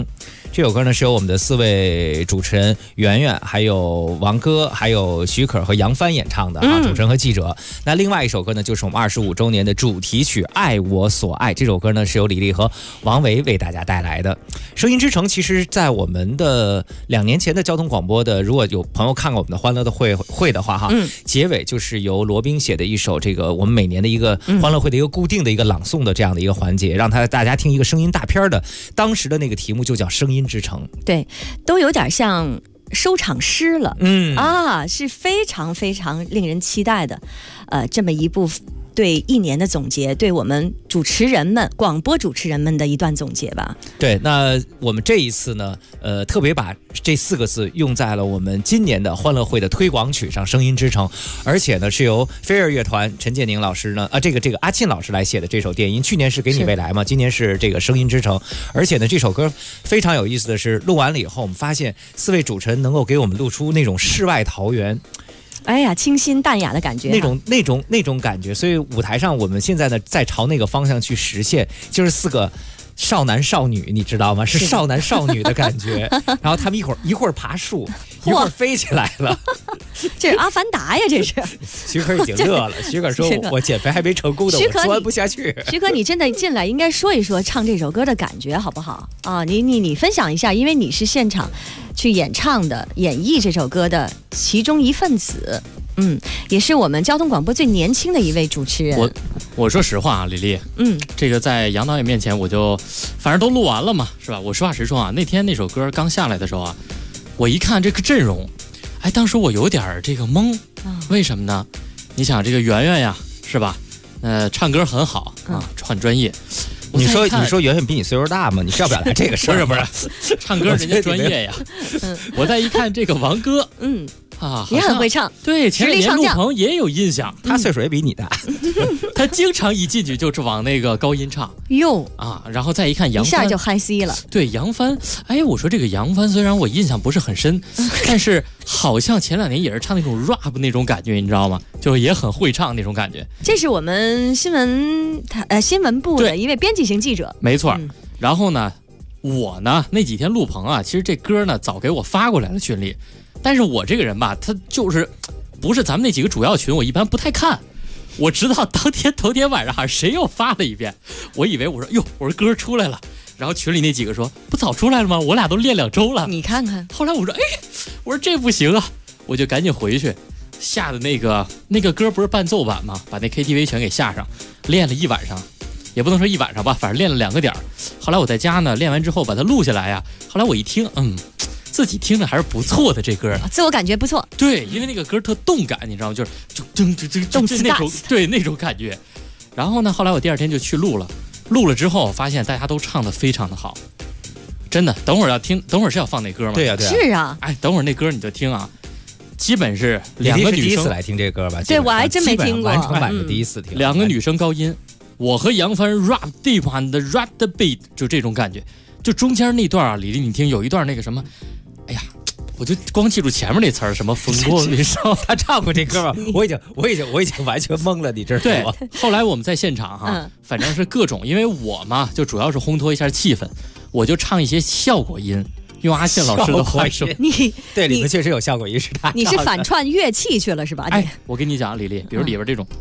这首歌呢是由我们的4位主持人圆圆、还有王歌、还有许可和杨帆演唱的啊，主持人和记者。那另外一首歌呢，就是我们25周年的主题曲《爱我所爱》。这首歌呢是由李丽和王维为大家带来的。声音之城其实在我们的2年前的交通广播的，如果有朋友看过我们的欢乐的会的话哈，结尾就是由罗宾写的一首这个我们每年的一个欢乐会的一个固定的一个朗诵的这样的一个环节，让大家听一个声音大片的，当时的那个题目就叫《声音之城》。 对，都有点像收场诗了，是非常非常令人期待的，这么一部对1年的总结，对我们主持人们、广播主持人们的一段总结吧。 对，那我们这一次呢，特别把这4个字用在了我们今年的欢乐会的推广曲上，《声音之城》，而且呢是由飞儿乐团陈建宁老师呢，这个阿沁老师来写的这首电音。去年是给你未来嘛，今年是这个《声音之城》，而且呢这首歌非常有意思的是，录完了以后，我们发现4位主持人能够给我们录出那种世外桃源。 哎呀，清新淡雅的感觉， 那种感觉，所以舞台上我们现在呢在朝那个方向去实现，就是4个少男少女，你知道吗？是少男少女的感觉。然后他们一会儿爬树，一会儿飞起来了。 这是阿凡达呀，这是。 许可已经乐了，许可说我减肥还没成功的，我钻不下去。 许可，你真的进来应该说一说唱这首歌的感觉好不好啊？你分享一下，因为你是现场去演唱的，演绎这首歌的其中一份子。也是我们交通广播最年轻的一位主持人。 我说实话啊，李丽，这个在杨导演面前，我就反正都录完了嘛，是吧？我实话实说啊，那天那首歌刚下来的时候啊，我一看这个阵容，当时我有点这个懵，为什么呢？你想这个圆圆呀，是吧？唱歌很好啊，很专业。 你说圆圆比你岁数大吗？你是要表达这个事儿？ 不是，唱歌人家专业呀。我再一看这个王哥， 也很会唱， 对，前2年陆鹏也有印象， 他岁数也比你大， 他经常一进去就是往那个高音唱然后再一看杨帆， 一下就嗨 C 了。 对，杨帆，我说这个杨帆虽然我印象不是很深，但是好像前2年也是唱那种 rap 那种感觉，你知道吗？就也很会唱那种感觉。 这是我们新闻部的一位编辑型记者， 没错。然后呢，我呢那几天陆鹏啊，其实这歌呢早给我发过来了群里。但是我这个人吧，他就是不是咱们那几个主要群，我一般不太看。我直到头天晚上谁又发了一遍，我以为我说歌出来了，然后群里那几个说不早出来了吗？我俩都练2周了， 你看看。 后来我说这不行啊，我就赶紧回去下的那个歌不是伴奏版吗？把那 KTV 全给下上，练了1晚上，也不能说1晚上吧，反正练了2个点。后来我在家呢练完之后把它录下来呀，后来我一听，自己听着还是不错的，这歌自我感觉不错。 对，因为那个歌特动感，你知道吗？就是那种那种感觉。然后呢，后来我第2天就去录了之后发现大家都唱得非常的好，真的。等会儿是要放那歌吗？ 对呀， 是啊。 等会儿那歌你就听啊，基本是2个女生第一次来听这歌吧？ 对，我还真没听过， 完成版的第一次听。 2个女生高音，我和杨帆 rap deep and rap the beat， 就这种感觉。就中间那段啊，李丽你听，有一段那个什么。我就光记住前面那词儿，什么风过云上， 他唱过这歌吗？我已经完全懵了，你知道吗？ 对，后来我们在现场哈，反正是各种，因为我嘛，就主要是烘托一下气氛，我就唱一些效果音，用阿沁老师的话说， 对里面确实有效果音，是他。 你是反串乐器去了是吧？ 我跟你讲，李丽，比如里边这种。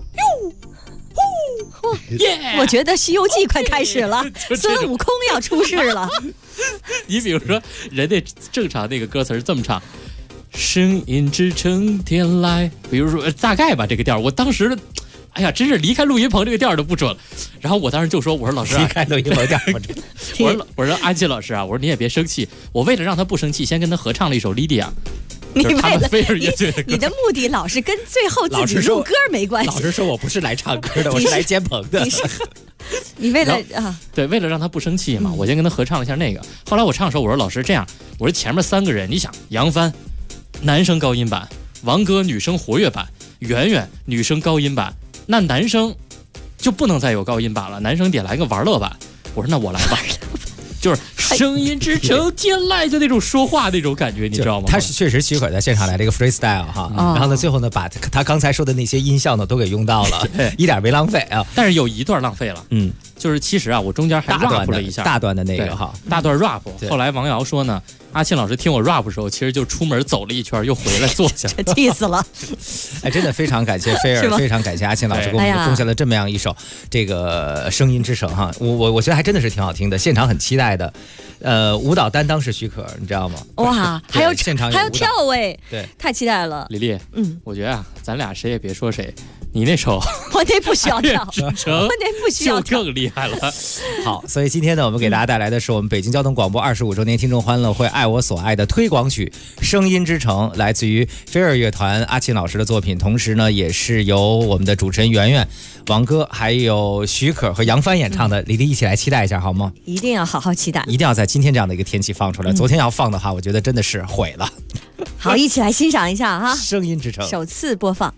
我觉得《西游记》快开始了，孙悟空要出世了。 你比如说，人家正常那个歌词是这么唱：“声音之城天籁。”比如说大概吧，这个调，我当时，真是离开录音棚这个调都不准了。然后我当时就说：“我说老师， 离开录音棚调不准。” 我说阿沁老师啊，我说你也别生气，我为了让他不生气，先跟他合唱了一首《莉迪亚》。 你为了你的目的老是跟最后自己录歌没关系。 老师说我不是来唱歌的，我是来监棚的。 你为了对，为了让他不生气嘛，我先跟他合唱了一下那个。后来我唱的时候，我说老师这样，我说前面3个人，你想杨帆男生高音版，王哥女生活跃版，圆圆女生高音版，那男生就不能再有高音版了，男生得来个玩乐版。我说那我来吧，就是声音之城天籁，就那种说话那种感觉，你知道吗？ 他是确实许可在现场来了一个 freestyle 哈，然后呢，最后呢把他刚才说的那些音效呢都给用到了，一点没浪费啊。 但是有一段浪费了，就是其实啊，我中间还 rap 了一下大段的那个哈， 大段 rap。后来王瑶说呢，阿庆老师听我 rap 的时候，其实就出门走了一圈，又回来坐下， 气死了。 哎，真的非常感谢菲儿，非常感谢阿庆老师给我们贡献了这么样一首这个声音之城哈，我觉得还真的是挺好听的，现场很期待的。舞蹈担当是许可，你知道吗？ 哇，还有现场还有跳位， 对， 太期待了。 李丽，我觉得啊，咱俩谁也别说谁。你那首我那不需要跳， 我那不需要跳，就更厉害了。 好，所以今天呢，我们给大家带来的是我们北京交通广播25周年听众欢乐会爱我所爱的推广曲《声音之城》，来自于菲儿乐团阿庆老师的作品，同时呢，也是由我们的主持人圆圆、王哥还有许可和杨帆演唱的。李丽一起来期待一下好吗？ 一定要好好期待， 一定要在今天这样的一个天气放出来。昨天要放的话，我觉得真的是毁了。 好，一起来欣赏一下哈，《 声音之城》 首次播放。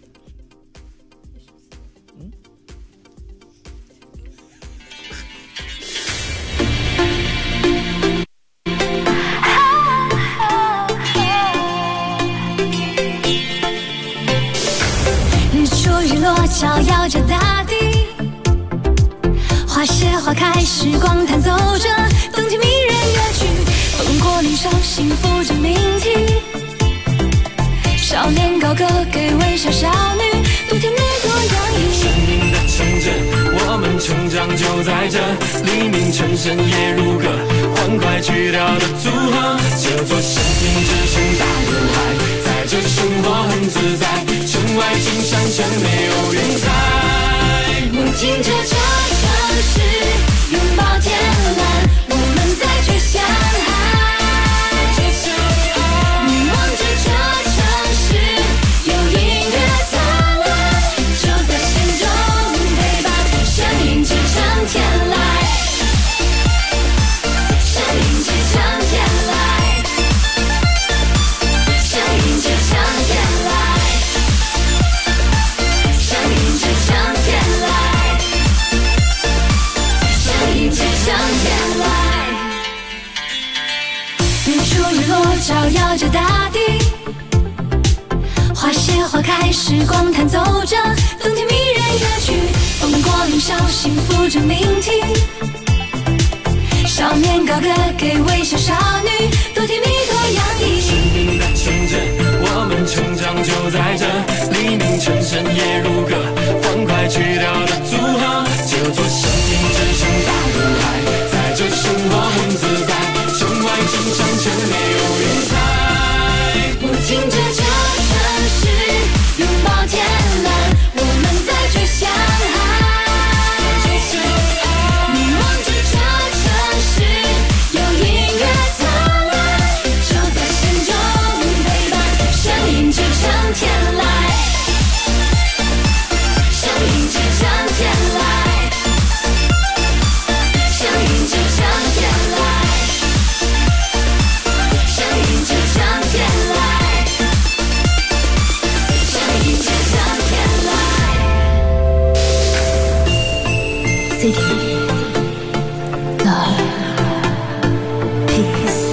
照耀着大地，花谢花开，时光弹奏着动听迷人乐曲，风过林梢，幸福着鸣啼。少年高歌给微笑少女，多甜蜜多洋溢。生命的城镇，我们成长就在这，黎明晨晨夜如歌，欢快曲调的组合，这座生命之城大人海，在这生活很自在，城外青山全没有云彩。我听着这城市拥抱天蓝，我们在追向海。你望着这城市有音乐灿烂，就在心中陪伴，声音之城天籁，声音之城天籁，声音之城天籁，声音之城天籁，声音之城天籁。日出日落照耀着大地，花谢花开，时光弹奏着动听迷人乐曲，风过林梢，幸福着鸣啼。少年高歌给微笑少女，多甜蜜多洋溢。生命的城镇，我们成长就在这，黎明晨晨夜如歌，欢快曲调的组合，这座生命之城大人海，在这生活很自在，城外青山全没有云彩。我听着这城市拥抱天蓝，我们在追向海。你望着这城市有音乐灿烂，就在心中陪伴，声音之城天籁，声音之城天籁，声音之城天籁，声音之城天籁，声音之城天籁。City Love Peace，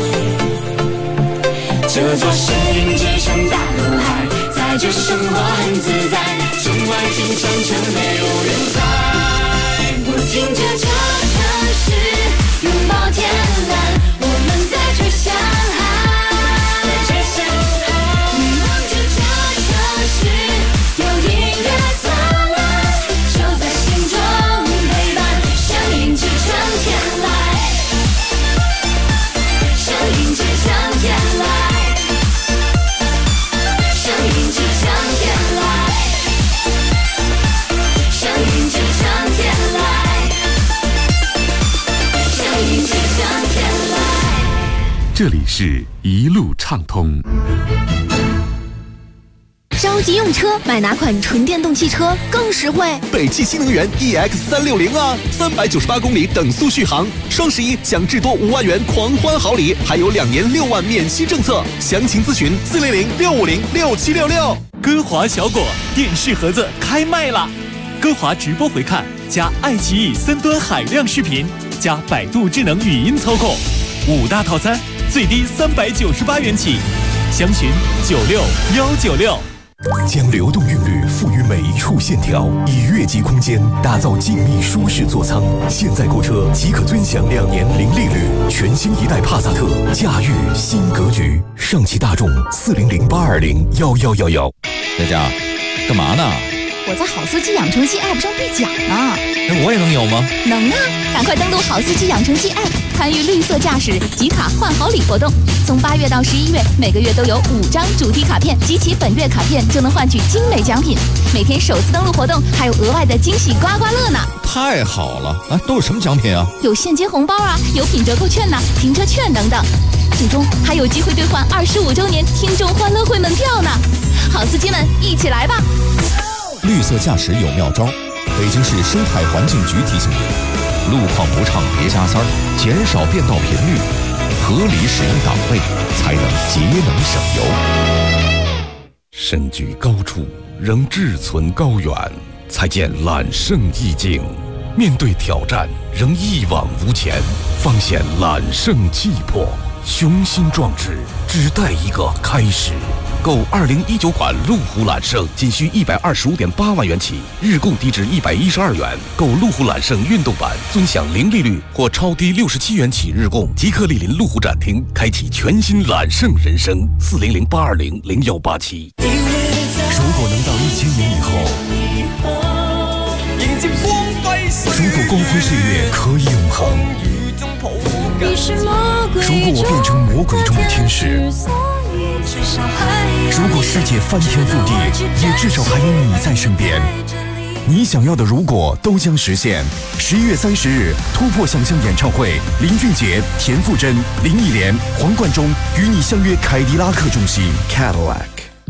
这座声音之城大人海，在这生活很自在，城外青山全没有云彩。我听着这城市拥抱天蓝，我们在追向海。你望着这城市有音乐灿烂，就在心中陪伴，声音之城天籁，声音之城天籁，声音之城天籁，声音之城天籁，声音之城天籁。 这里是一路畅通。 着急用车，买哪款纯电动汽车更实惠？ 北汽新能源 EX360啊，398公里等速续航，双11享至多5万元狂欢好礼，还有2年6万免息政策。详情咨询400-650-6766。 歌华小果电视盒子开卖啦！歌华直播回看，加爱奇艺3端海量视频，加百度智能语音操控。 5大套餐，最低398元起，详询96196。 将流动韵律赋予每一处线条，以越级空间打造静谧舒适座舱。现在购车即可尊享2年零利率，全新一代帕萨特，驾驭新格局。上汽大众400-820-1111。 佳佳，干嘛呢？ 我在好司机养成系 App 上兑奖呢。 我也能有吗？ 能啊！赶快登录好司机养成系 App， 参与绿色驾驶集卡换好礼活动。从8月到11月，每个月都有5张主题卡片，集齐本月卡片就能换取精美奖品。每天首次登录活动还有额外的惊喜刮刮乐呢！ 太好了！啊，都有什么奖品啊？ 有现金红包啊，有品折扣券呐、停车券等等。最终还有机会兑换25周年听众欢乐会门票呢！好司机们，一起来吧！ 绿色驾驶有妙招，北京市生态环境局提醒您：路况不畅别加塞儿，减少变道频率，合理使用档位，才能节能省油。 身居高处，仍志存高远，才见揽胜意境；面对挑战，仍一往无前，方显揽胜气魄。雄心壮志，只待一个开始。购2019款路虎揽胜仅需125.8万元起，日供低至112元。购路虎揽胜运动版，尊享零利率或超低67元起日供。即刻莅临路虎展厅，开启全新揽胜人生。400-820-0187。 如果能到1000年以后， 迎接光辉岁月， 如果光辉岁月可以永恒，如果我变成魔鬼中的天使，如果世界翻天覆地，也至少还有你在身边。你想要的如果都将实现。11月30日，突破想象演唱会，林俊杰、田馥甄、林忆莲、黄贯中与你相约凯迪拉克中心 Cadillac。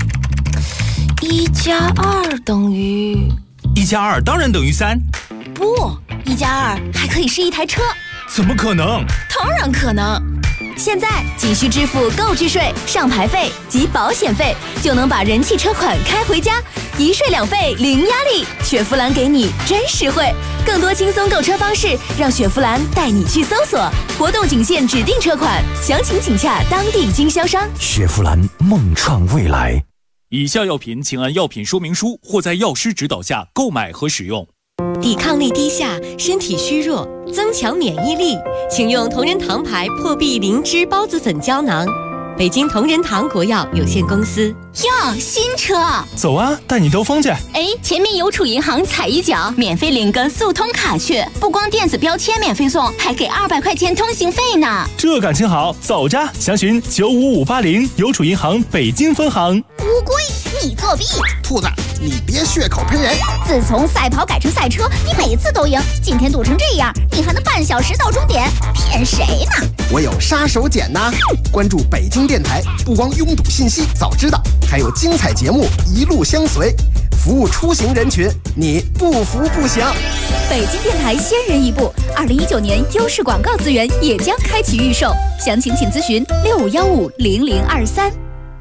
1+2等于 1+2当然等于3。 不，1+2还可以是一台车。 怎么可能？ 当然可能。现在仅需支付购置税、上牌费及保险费，就能把人气车款开回家，一税两费零压力。雪佛兰给你真实惠，更多轻松购车方式，让雪佛兰带你去搜索。活动仅限指定车款，详情请洽当地经销商。 雪佛兰，梦创未来。 以下药品请按药品说明书或在药师指导下购买和使用。 抵抗力低下，身体虚弱，增强免疫力，请用同仁堂牌破壁灵芝孢子粉胶囊。北京同仁堂国药有限公司。 哟，新车！ 走啊，带你兜风去。 哎，前面邮储银行踩一脚，免费领个速通卡去，不光电子标签免费送，还给200块钱通行费呢。 这感情好，走着，详询95580邮储银行北京分行。 乌龟，你作弊！ 兔子，你别血口喷人！ 自从赛跑改成赛车，你每次都赢，今天赌成这样，你还能半小时到终点，骗谁呢？ 我有杀手锏呐！关注北京电台，不光拥堵信息早知道，还有精彩节目一路相随，服务出行人群，你不服不行。 北京电台先人一步，2019年优势广告资源也将开启预售，详情请咨询65150023。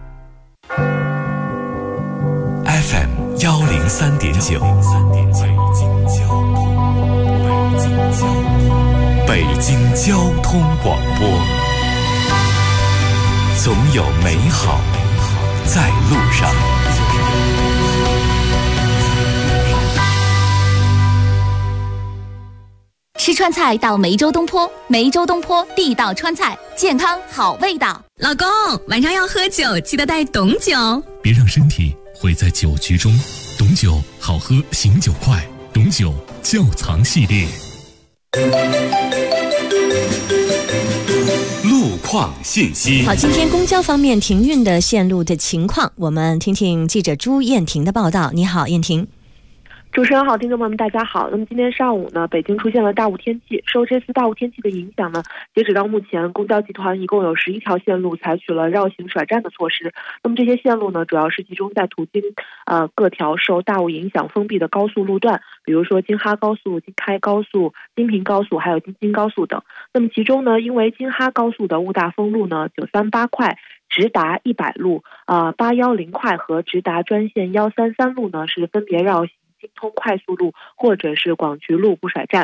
FM 103.9，北京交通广播，总有美好在路上。 吃川菜到梅州东坡，梅州东坡地道川菜，健康好味道。 老公，晚上要喝酒，记得带董酒。 别让身体毁在酒局中，董酒好喝，醒酒快。董酒窖藏系列。 路况信息。 好，今天公交方面停运的线路的情况，我们听听记者朱燕婷的报道。你好，燕婷。 主持人好，听众朋友们大家好。那么今天上午呢，北京出现了大雾天气。受这次大雾天气的影响呢，截止到目前，公交集团一共有11条线路采取了绕行甩站的措施。那么这些线路呢，主要是集中在途经各条受大雾影响封闭的高速路段，比如说京哈高速、京开高速、京平高速，还有京津高速等。那么其中呢，因为京哈高速的雾大封路呢，938块直达100路，810块和直达专线133路呢是分别绕行京通快速路或者是广渠路不甩站。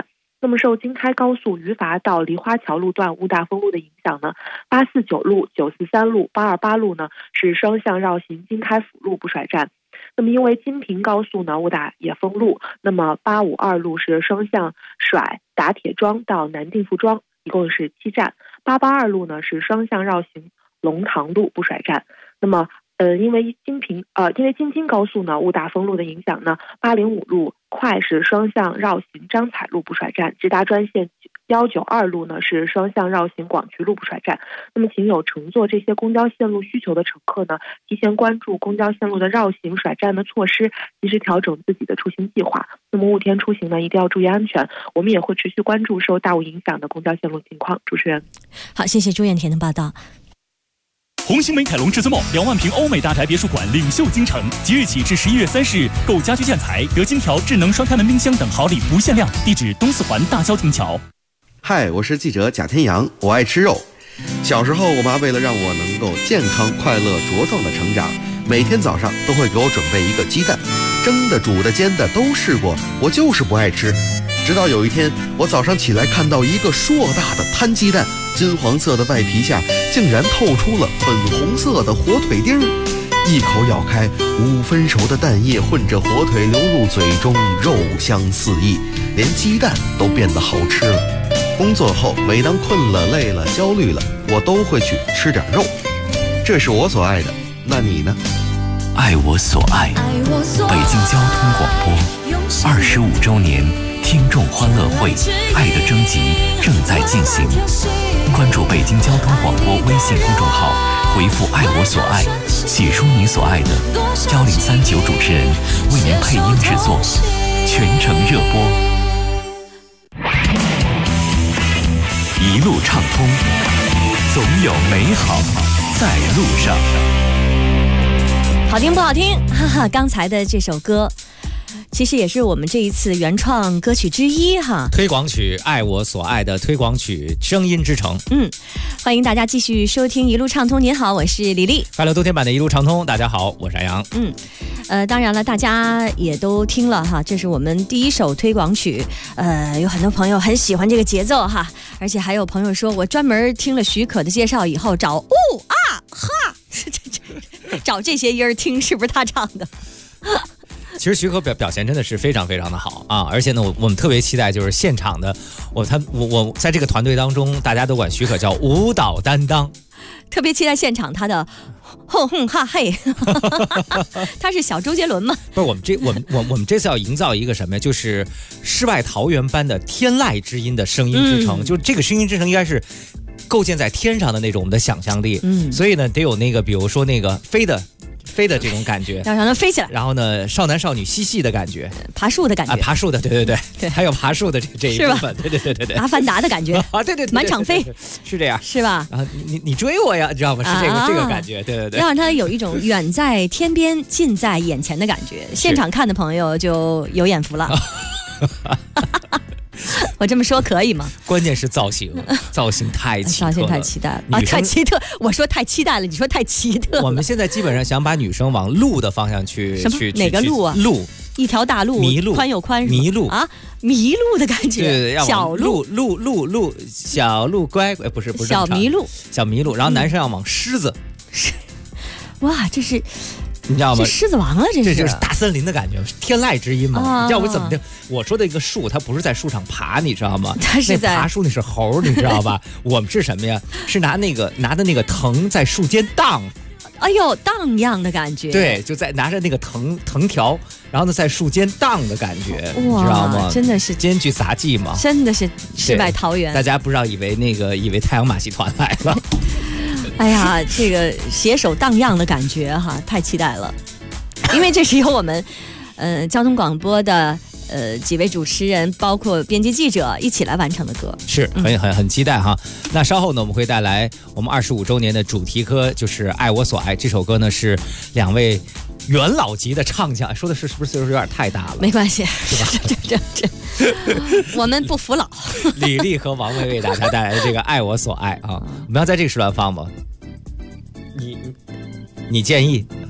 那么受京开高速余阀到梨花桥路段雾大封路的影响呢，849路、943路、828路呢是双向绕行京开辅路不甩站。那么因为京平高速呢雾大也封路，那么852路是双向甩打铁庄到南定富庄，一共是7站。882路呢是双向绕行龙塘路不甩站。那么因为京津高速呢雾大封路的影响呢，805路快是双向绕行张彩路不甩站，直达专线192路呢是双向绕行广渠路不甩站。那么请有乘坐这些公交线路需求的乘客呢，提前关注公交线路的绕行甩站的措施，及时调整自己的出行计划。那么雾天出行呢，一定要注意安全。我们也会持续关注受大雾影响的公交线路情况。主持人， 好，谢谢朱艳田的报道。 红星美凯龙至尊梦2万平欧美大宅别墅馆领袖京城，即日起至11月30日，购家居建材得金条、智能双开门冰箱等好礼不限量。地址东四环大郊亭桥。 嗨，我是记者贾天阳，我爱吃肉。小时候，我妈为了让我能够健康、快乐、茁壮的成长，每天早上都会给我准备一个鸡蛋，蒸的、煮的、煎的都试过，我就是不爱吃。直到有一天，我早上起来看到一个硕大的摊鸡蛋，金黄色的外皮下竟然透出了粉红色的火腿丁儿，一口咬开，5分熟的蛋液混着火腿流入嘴中，肉香四溢，连鸡蛋都变得好吃了。工作后，每当困了、累了、焦虑了，我都会去吃点肉，这是我所爱的。那你呢？ 爱我所爱，北京交通广播25周年听众欢乐会爱的征集正在进行，关注北京交通广播微信公众号，回复爱我所爱，写出你所爱的，1039主持人为您配音制作，全程热播，一路畅通，总有美好在路上。 好听不好听？哈哈，刚才的这首歌其实也是我们这一次原创歌曲之一哈， 推广曲《爱我所爱》的推广曲《声音之城》。 欢迎大家继续收听一路畅通。您好，我是李丽。 快乐多天版的一路畅通，大家好，我是安阳。 当然了，大家也都听了哈，这是我们第一首推广曲。有很多朋友很喜欢这个节奏哈，而且还有朋友说我专门听了许可的介绍以后找哈找这些音儿听，是不是他唱的？ 其实许可表现真的是非常非常的好啊！而且呢，我们特别期待就是现场的我在这个团队当中，大家都管许可叫舞蹈担当， 特别期待现场他的哼哼哈嘿，他是小周杰伦吗？ 不是，我们这次要营造一个什么呀？就是世外桃源般的天籁之音的声音之城，就这个声音之城应该是构建在天上的那种我们的想象力，所以呢，得有那个比如说那个飞的这种感觉， 要让它飞起来。 然后呢，少男少女嬉戏的感觉， 爬树的感觉啊，爬树的，对，还有爬树的这一部分，对， 阿凡达的感觉啊，对， 满场飞， 是这样， 是吧？ 然后你追我呀，你知道吗？是这个感觉，对， 要让它有一种远在天边近在眼前的感觉。现场看的朋友就有眼福了。我这么说可以吗？ 关键是造型太奇特了， 造型太期待了啊！太奇特，我说太期待了，你说太奇特。 我们现在基本上想把女生往路的方向去， 哪个路啊？ 路， 一条大路， 迷路， 宽有宽， 迷路啊，迷路的感觉。 对， 小路， 小路乖，不是小迷路， 然后男生要往狮子， 哇，这是。 你知道吗？ 狮子王了， 这就是大森林的感觉，天籁之音嘛。你知道我怎么的？我说的一个树，它不是在树上爬，你知道吗？ 它是在爬树，那是猴，你知道吧？我们是什么呀？是拿的那个藤在树间荡。 哎呦，荡漾的感觉。 对，就在拿着那个藤条，然后呢在树间荡的感觉，你知道吗？ 真的是兼具杂技嘛， 真的是世外桃源。 大家不知道以为太阳马戏团来了。 哎呀，这个携手荡漾的感觉哈，太期待了！因为这是由我们交通广播的几位主持人，包括编辑记者一起来完成的歌， 是很期待哈。那稍后呢，我们会带来我们25周年的主题歌，就是《爱我所爱》。这首歌呢是2位元老级的唱将，说的是不是岁数有点太大了？ 没关系， 是吧？ 这，我们不服老。 李丽和王薇为大家带来的这个《爱我所爱》啊，我们要在这个时段放吗？你建议？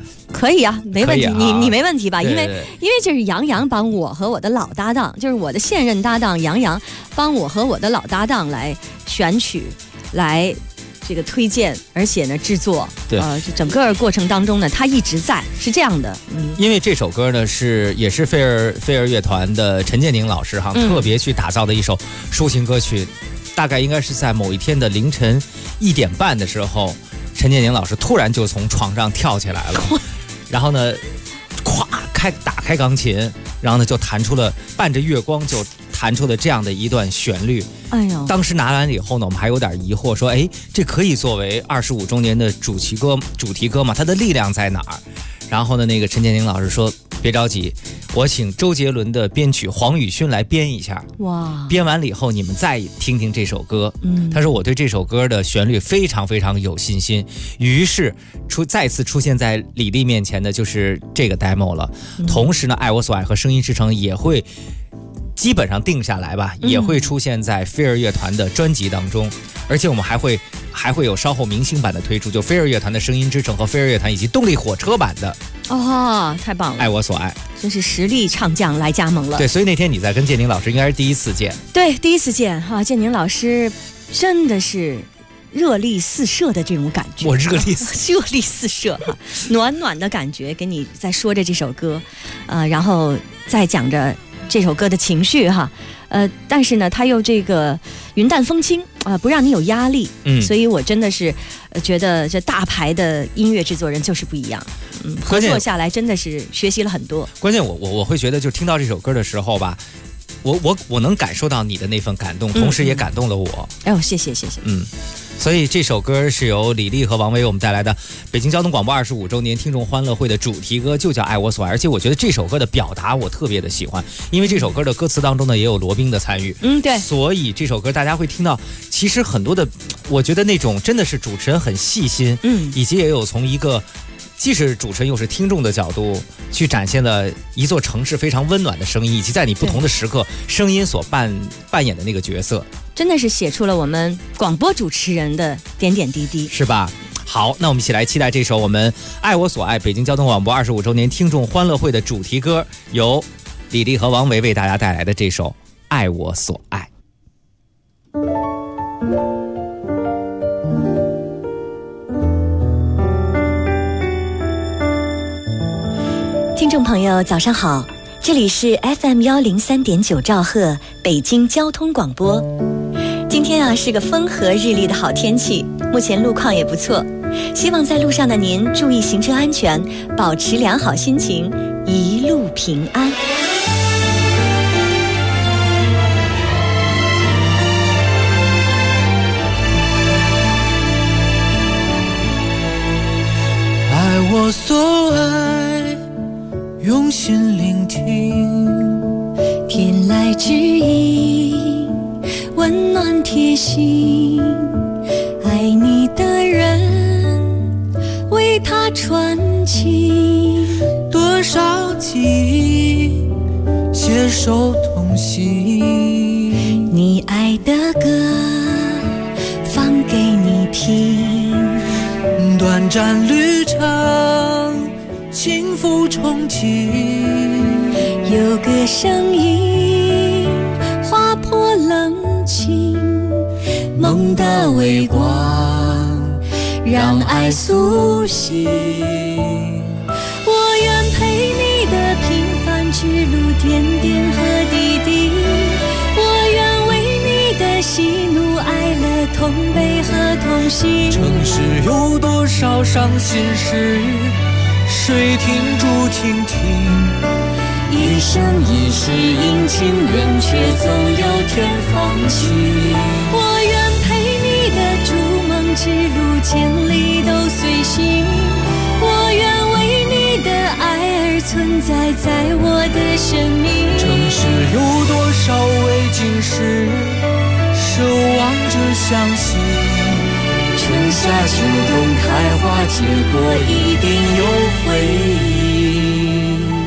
可以啊，没问题，你没问题吧？ 对因为这是杨洋帮我和我的老搭档，就是我的现任搭档杨洋帮我和我的老搭档来选曲，来这个推荐，而且呢制作， 对， 整个过程当中呢，他一直在，是这样的。 因为这首歌呢也是飞儿乐团的陈建宁老师特别去打造的一首抒情歌曲，大概应该是在某一天的凌晨1点半的时候，陈建宁老师突然就从床上跳起来了，然后呢，打开钢琴，然后呢就弹出了伴着月光就弹出了这样的一段旋律。 哎呦！ 当时拿完了以后呢，我们还有点疑惑，说，哎，这可以作为25周年的主题歌吗？它的力量在哪儿？然后呢，那个陈建宁老师说，别着急，我请周杰伦的编曲黄宇勋来编一下。 哇！ 编完了以后，你们再听听这首歌。他说我对这首歌的旋律非常非常有信心。于是再次出现在李丽面前的就是这个 demo 了。同时呢，爱我所爱和声音之城也会基本上定下来吧，也会出现在飞儿乐团的专辑当中，而且我们还会有稍后明星版的推出，就飞儿乐团的声音之城和飞儿乐团以及动力火车版的。 哦，太棒了！ 爱我所爱， 真是实力唱将来加盟了。 对，所以那天你在跟建宁老师应该是第一次见。 对，第一次见哈，建宁老师真的是热力四射的这种感觉。 我热力四射哈，暖暖的感觉，给你在说着这首歌，然后再讲着这首歌的情绪哈，但是呢，他又这个云淡风轻不让你有压力，所以我真的是觉得这大牌的音乐制作人就是不一样，合作下来真的是学习了很多。 关键我会觉得，就听到这首歌的时候吧，我能感受到你的那份感动，同时也感动了我。 哎呦，谢谢。 所以这首歌是由李丽和王维为我们带来的北京交通广播25周年听众欢乐会的主题歌，就叫《爱我所爱》。而且我觉得这首歌的表达我特别的喜欢，因为这首歌的歌词当中呢也有罗宾的参与。 对。 所以这首歌大家会听到，其实很多的，我觉得那种真的是主持人很细心，以及也有从一个既是主持人又是听众的角度去展现了一座城市非常温暖的声音，以及在你不同的时刻声音所扮演的那个角色， 真的是写出了我们广播主持人的点点滴滴， 是吧？好，那我们一起来期待这首我们爱我所爱北京交通广播25周年听众欢乐会的主题歌，由李丽和王维为大家带来的这首《爱我所爱》。 听众朋友早上好，这里是 FM103.9兆赫北京交通广播。今天是个风和日丽的好天气，目前路况也不错，希望在路上的您注意行车安全，保持良好心情，一路平安。 爱我所爱，用心聆听， 天籁之音，温暖贴心。爱你的人，为他传情。 多少记忆，携手同行。 你爱的歌，放给你听。 短暂旅程，幸福憧憬。 有个声音划破冷清，梦的微光让爱苏醒。我愿陪你的平凡之路，点点和滴滴。我愿为你的喜怒哀乐同悲和同行。 城市有多少伤心事，谁听住听听。 一生一世阴晴圆缺，总有天放晴。我愿陪你的逐梦之路，千里都随行。我愿为你的爱而存在，在我的生命。 城市有多少未经事，守望着相信。 春夏秋冬开花结果，一定有回应。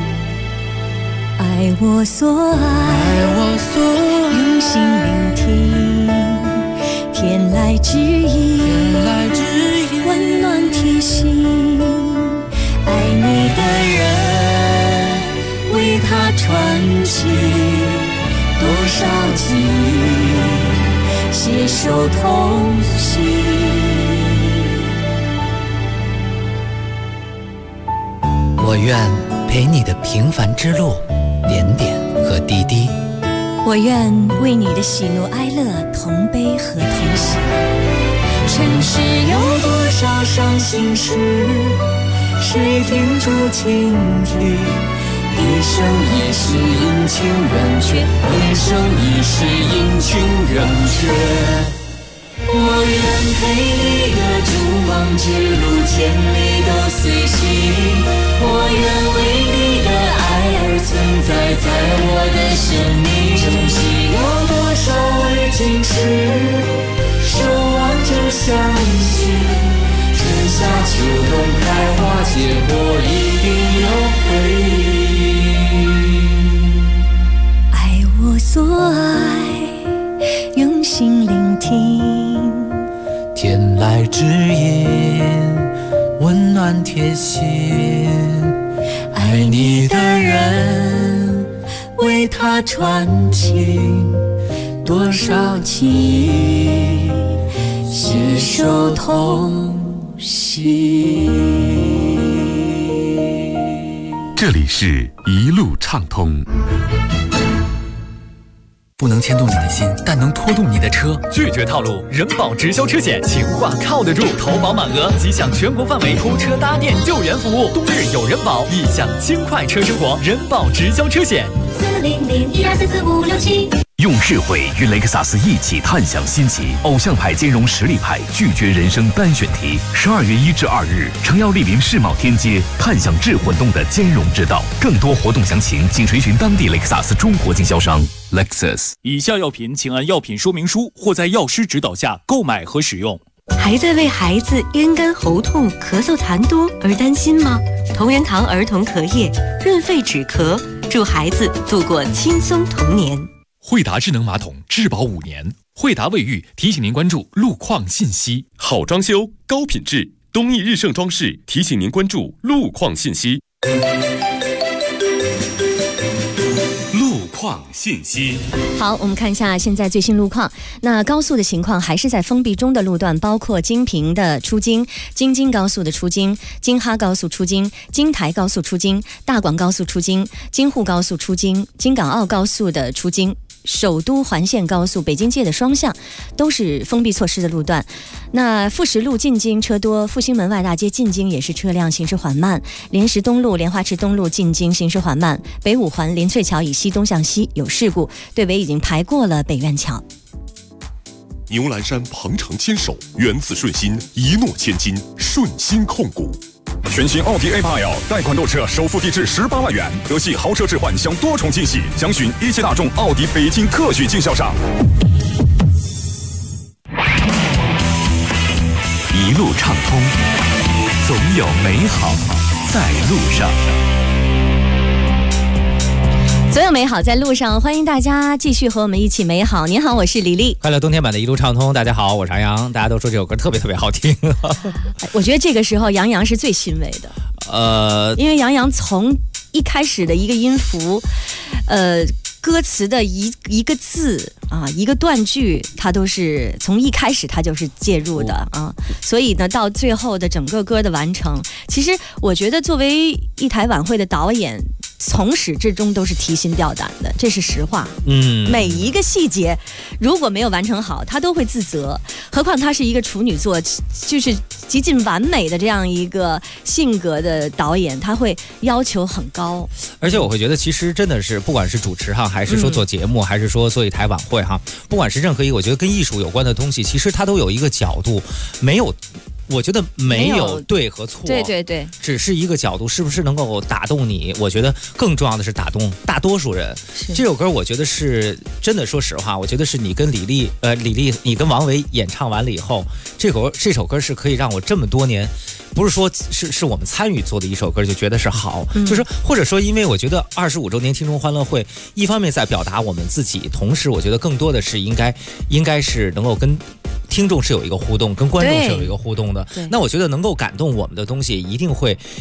爱我所爱，用心聆听，天籁之音，温暖贴心。爱你少记忆，携手同行。 我愿陪你的平凡之路，点点和滴滴。 我愿为你的喜怒哀乐同悲和同喜。尘世有多少伤心事，谁停住倾听？一生一世阴晴圆缺，一生一世阴晴圆缺。我愿陪你的逐梦之路，千里都随行。我愿为你的爱而存在，在我的生命。珍惜有多少未经事，守望着相信。春夏秋冬开花结果，一定有回应。爱我所爱，用心聆听。 天籁之音，温暖贴心。爱你的人，为他传情，多少记忆，携手同行。 这里是一路畅通。 不能牵动你的心，但能拖动你的车。拒绝套路，人保直销车险，情话靠得住，投保满额即享全国范围拖车搭电救援服务，冬日有人保，一享轻快车生活。人保直销车险 400-1244-567。 用智慧与雷克萨斯一起探享新奇，偶像派兼容实力派，拒绝人生单选题。12月1至2日，诚耀莅临世贸天阶，探享智混动的兼容之道。更多活动详情，请垂询当地雷克萨斯中国经销商 Lexus。 以下药品请按药品说明书或在药师指导下购买和使用。 还在为孩子咽干喉痛、咳嗽痰多而担心吗？同仁堂儿童咳液润肺止咳，助孩子度过轻松童年。 惠达智能马桶质保5年，惠达卫浴提醒您关注路况信息。 好装修，高品质，东益日盛装饰提醒您关注路况信息。 路况信息。 好，我们看一下现在最新路况。那高速的情况还是在封闭中的路段，包括京平的出京、京津高速的出京、京哈高速出京、京台高速出京、大广高速出京、京沪高速出京、京港澳高速的出京。首都环线高速北京界的双向都是封闭措施的路段。那富石路进京车多，复兴门外大街进京也是车辆行驶缓慢。莲石东路、莲花池东路进京行驶缓慢。北五环林翠桥以西东向西有事故，队尾已经排过了北苑桥。 牛栏山鹏程牵手，缘字顺心，一诺千金，顺心控股。 全新奥迪 A8L 贷款购车首付低至18万元，德系豪车置换享多重惊喜，详询一汽大众奥迪北京特许经销商。 一路畅通，总有美好在路上。 总有美好在路上，欢迎大家继续和我们一起美好。您好，我是李丽。 快乐冬天版的一路畅通，大家好，我是杨洋。大家都说这首歌特别特别好听。 我觉得这个时候杨洋是最欣慰的，因为杨洋从一开始的一个音符，歌词的一个字啊，一个断句，他都是从一开始他就是介入的啊，所以呢，到最后的整个歌的完成，其实我觉得作为一台晚会的导演，从始至终都是提心吊胆的，这是实话。每一个细节如果没有完成好，他都会自责。何况他是一个处女座，就是极尽完美的这样一个性格的导演，他会要求很高。 而且我会觉得，其实真的是，不管是主持哈，还是说做节目，还是说做一台晚会哈，不管是任何一个我觉得跟艺术有关的东西，其实它都有一个角度，没有。我觉得没有对和错， 对对对， 只是一个角度，是不是能够打动你？我觉得更重要的是打动大多数人。这首歌我觉得是真的，说实话，我觉得是你跟李丽，你跟王维演唱完了以后，这首歌是可以让我这么多年，不是说是我们参与做的一首歌就觉得是好，就是或者说，因为我觉得25周年听众欢乐会，一方面在表达我们自己，同时我觉得更多的是应该是能够跟听众是有一个互动，跟观众是有一个互动的。那我觉得能够感动我们的东西，一定会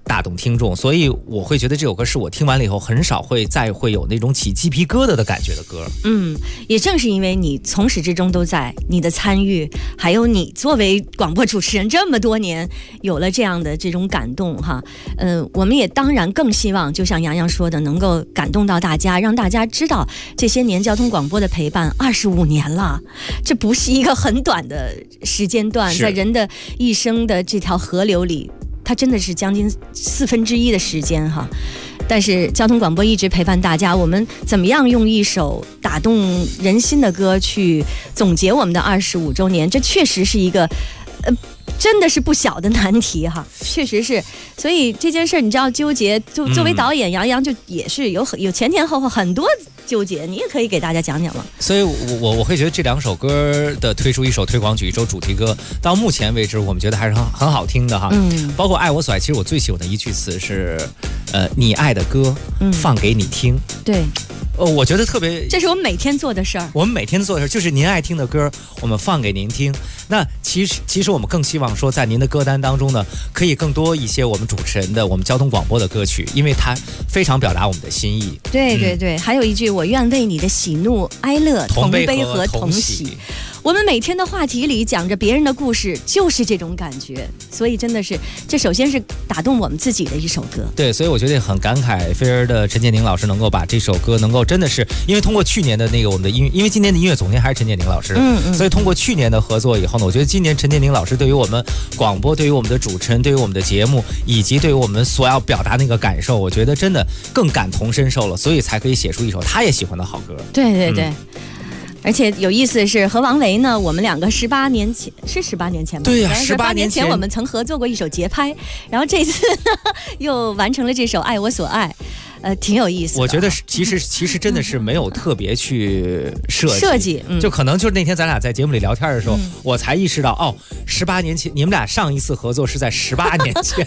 打动听众，所以我会觉得这首歌是我听完了以后很少会有那种起鸡皮疙瘩的感觉的歌。 也正是因为你从始至终都在，你的参与，还有你作为广播主持人这么多年，有了这样的这种感动哈。我们也当然更希望，就像杨洋说的，能够感动到大家，让大家知道这些年交通广播的陪伴25年了，这不是一个很短的时间段，在人的一生的这条河流里，它真的是将近1/4的时间哈。但是交通广播一直陪伴大家，我们怎么样用一首打动人心的歌去总结我们的25周年，这确实是一个真的是不小的难题哈，确实是。所以这件事你知道纠结，作为导演杨洋就也是有前前后后很多纠结，你也可以给大家讲讲吗？ 所以我会觉得这2首歌的推出，一首推广曲，一首主题歌，到目前为止我们觉得还是很好听的哈。包括爱我所爱，其实我最喜欢的一句词是你爱的歌放给你听。 对， 我觉得特别， 这是我们每天做的事儿。 我们每天做的事儿就是您爱听的歌，我们放给您听。那其实我们更希望说，在您的歌单当中呢，可以更多一些我们主持人的、我们交通广播的歌曲，因为它非常表达我们的心意。 对对对，还有一句，我愿为你的喜怒哀乐同悲和同喜。我们每天的话题里讲着别人的故事，就是这种感觉，所以真的是，这首先是打动我们自己的一首歌。 对，所以我觉得很感慨，飞儿的陈建宁老师能够把这首歌能够真的是，因为通过去年的那个我们的音乐，因为今年的音乐总监还是陈建宁老师，所以通过去年的合作以后呢，我觉得今年陈建宁老师对于我们广播、对于我们的主持人、对于我们的节目，以及对于我们所要表达那个感受，我觉得真的更感同身受了，所以才可以写出一首他也喜欢的好歌。 对对对。而且有意思的是，和王维呢，我们2个18年前是18年前吧？ 对呀 ，18年前我们曾合作过一首节拍，然后这次又完成了这首《爱我所爱》，挺有意思的。 我觉得其实真的是没有特别去设计，就可能就是那天咱俩在节目里聊天的时候，我才意识到18年前你们俩上一次合作是在18年前。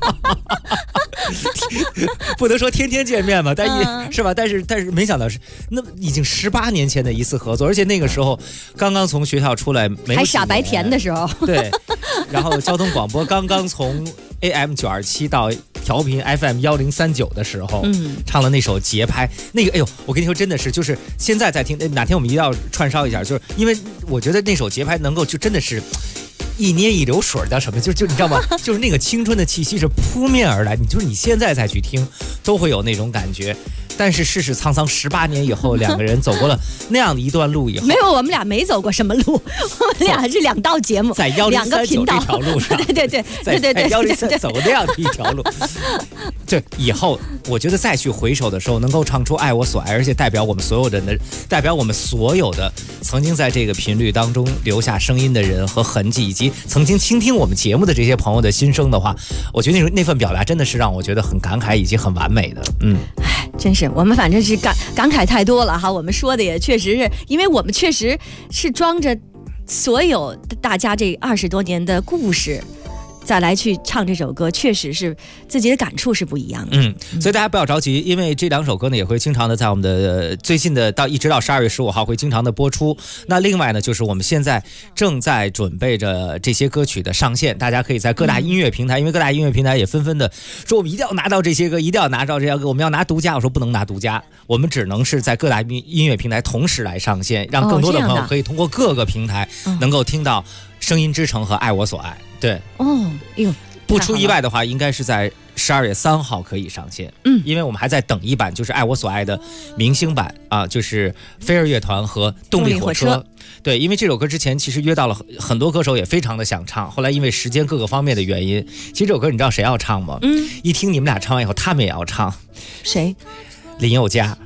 不能说天天见面吧，但是吧，但是没想到是那已经18年前的一次合作，而且那个时候刚刚从学校出来， 还傻白甜的时候， 对，然后交通广播刚刚从 AM 927到调频 FM 1039的时候，唱了那首节拍，那个哎呦，我跟你说真的是，就是现在在听，哪天我们一定要串烧一下，就是因为我觉得那首节拍能够就真的是。一捏一流水叫什么？就你知道吗？就是那个青春的气息是扑面而来，你现在再去听，都会有那种感觉。但是世事沧桑，18年以后，2个人走过了那样的一段路以后， 没有，我们俩没走过什么路，我们俩是2道节目， 在1039这条路上， 对， 在1039走那样的一条路。这以后，我觉得再去回首的时候，能够唱出《爱我所爱》，而且代表我们所有人的，代表我们所有的曾经在这个频率当中留下声音的人和痕迹，以及曾经倾听我们节目的这些朋友的心声的话，我觉得那份表达真的是让我觉得很感慨以及很完美的。 真是我们反正是感慨太多了哈，我们说的也确实是，因为我们确实是装着所有大家这20多年的故事。再来去唱这首歌，确实是自己的感触是不一样的。 所以大家不要着急，因为这2首歌呢也会经常的在我们的最近的一直到12月15号会经常的播出。那另外呢，就是我们现在正在准备着这些歌曲的上线，大家可以在各大音乐平台，因为各大音乐平台也纷纷的说我们一定要拿到这些歌，一定要拿到这些歌，我们要拿独家。我说不能拿独家，我们只能是在各大音乐平台同时来上线，让更多的朋友可以通过各个平台能够听到声音之城和爱我所爱。对不出意外的话，应该是在12月3号可以上线。因为我们还在等一版，就是爱我所爱的明星版啊，就是飞儿乐团和动力火车。对，因为这首歌之前其实约到了很多歌手，也非常的想唱，后来因为时间各个方面的原因，其实这首歌你知道谁要唱吗？一听你们俩唱完以后，他们也要唱。 谁？ 林宥嘉。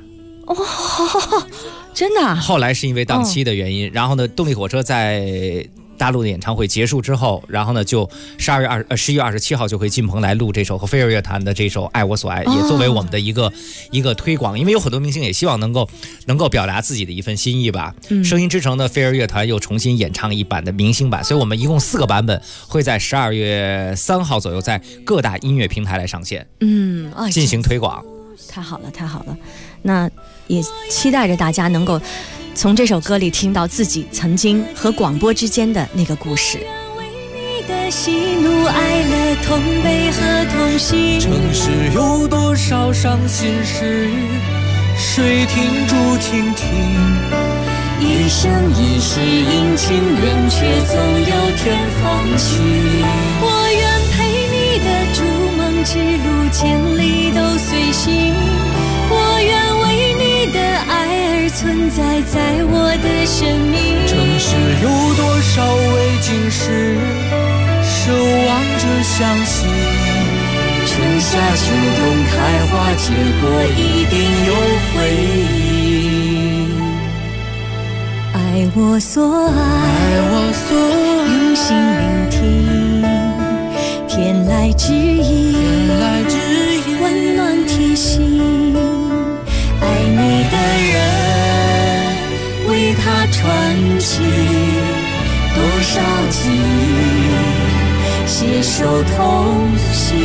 真的？ 后来是因为档期的原因，然后呢，动力火车在大陆的演唱会结束之后，然后呢就11月27号就会进棚来录这首和飞儿乐团的这首《爱我所爱》，也作为我们的一个推广，因为有很多明星也希望能够表达自己的一份心意吧。声音之城的飞儿乐团又重新演唱一版的明星版，所以我们一共4个版本会在12月3号左右在各大音乐平台来上线，进行推广。 太好了，太好了！那也期待着大家能够从这首歌里听到自己曾经和广播之间的那个故事。 的喜怒哀乐，同悲和同喜。 城市有多少伤心事，谁听住听听？ 一生一世阴晴圆缺，总有天放晴。我愿陪你的逐梦之路，千里都随行。我愿为你的爱而存在，在我的生命。 城市有多少未经事，守望着相信。 春夏秋冬开花结果，一定有回应。爱我所爱，用心聆听，天籁之音，温暖贴心。爱你的人，为他传奇多少记忆，携手同行。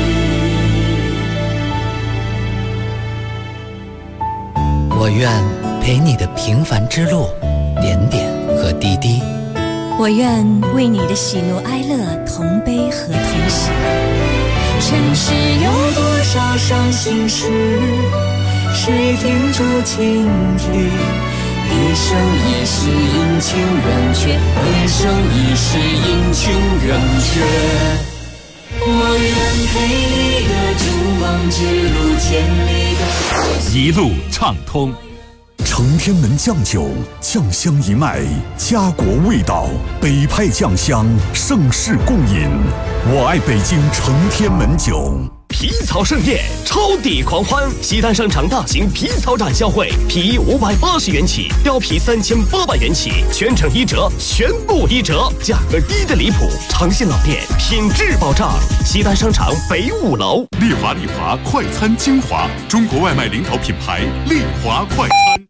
我愿陪你的平凡之路，点点和滴滴。 我愿为你的喜怒哀乐同悲和同喜。尘世有多少伤心事，谁听住倾听？一生一世阴晴圆缺，一生一世阴晴圆缺。我愿陪你的逐梦之路，千里的一路畅通。 承天门酱酒，酱香一脉，家国味道，北派酱香，盛世共饮。我爱北京承天门酒。 皮草盛宴，超抵狂欢！西单商场大型皮草展销会，皮衣580元起，貂皮3800元起，全程1折，全部1折，价格低得离谱。长信老店，品质保障。西单商场北5楼。 丽华快餐精华，中国外卖领导品牌，丽华快餐。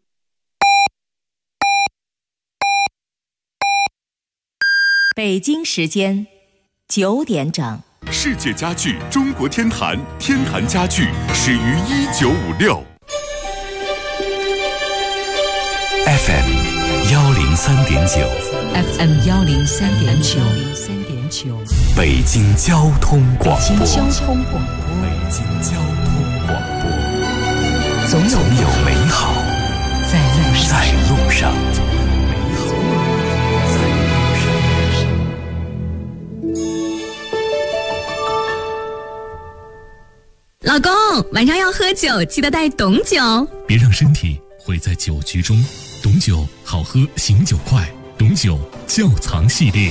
北京时间9点整。 世界家具中国天坛，天坛家具始于1956。 FM 103.9 FM 103.9 北京交通广播。 北京交通广播，总有美好在路上。 老公，晚上要喝酒，记得带董酒。 别让身体毁在酒局中。董酒好喝，醒酒快。董酒窖藏系列。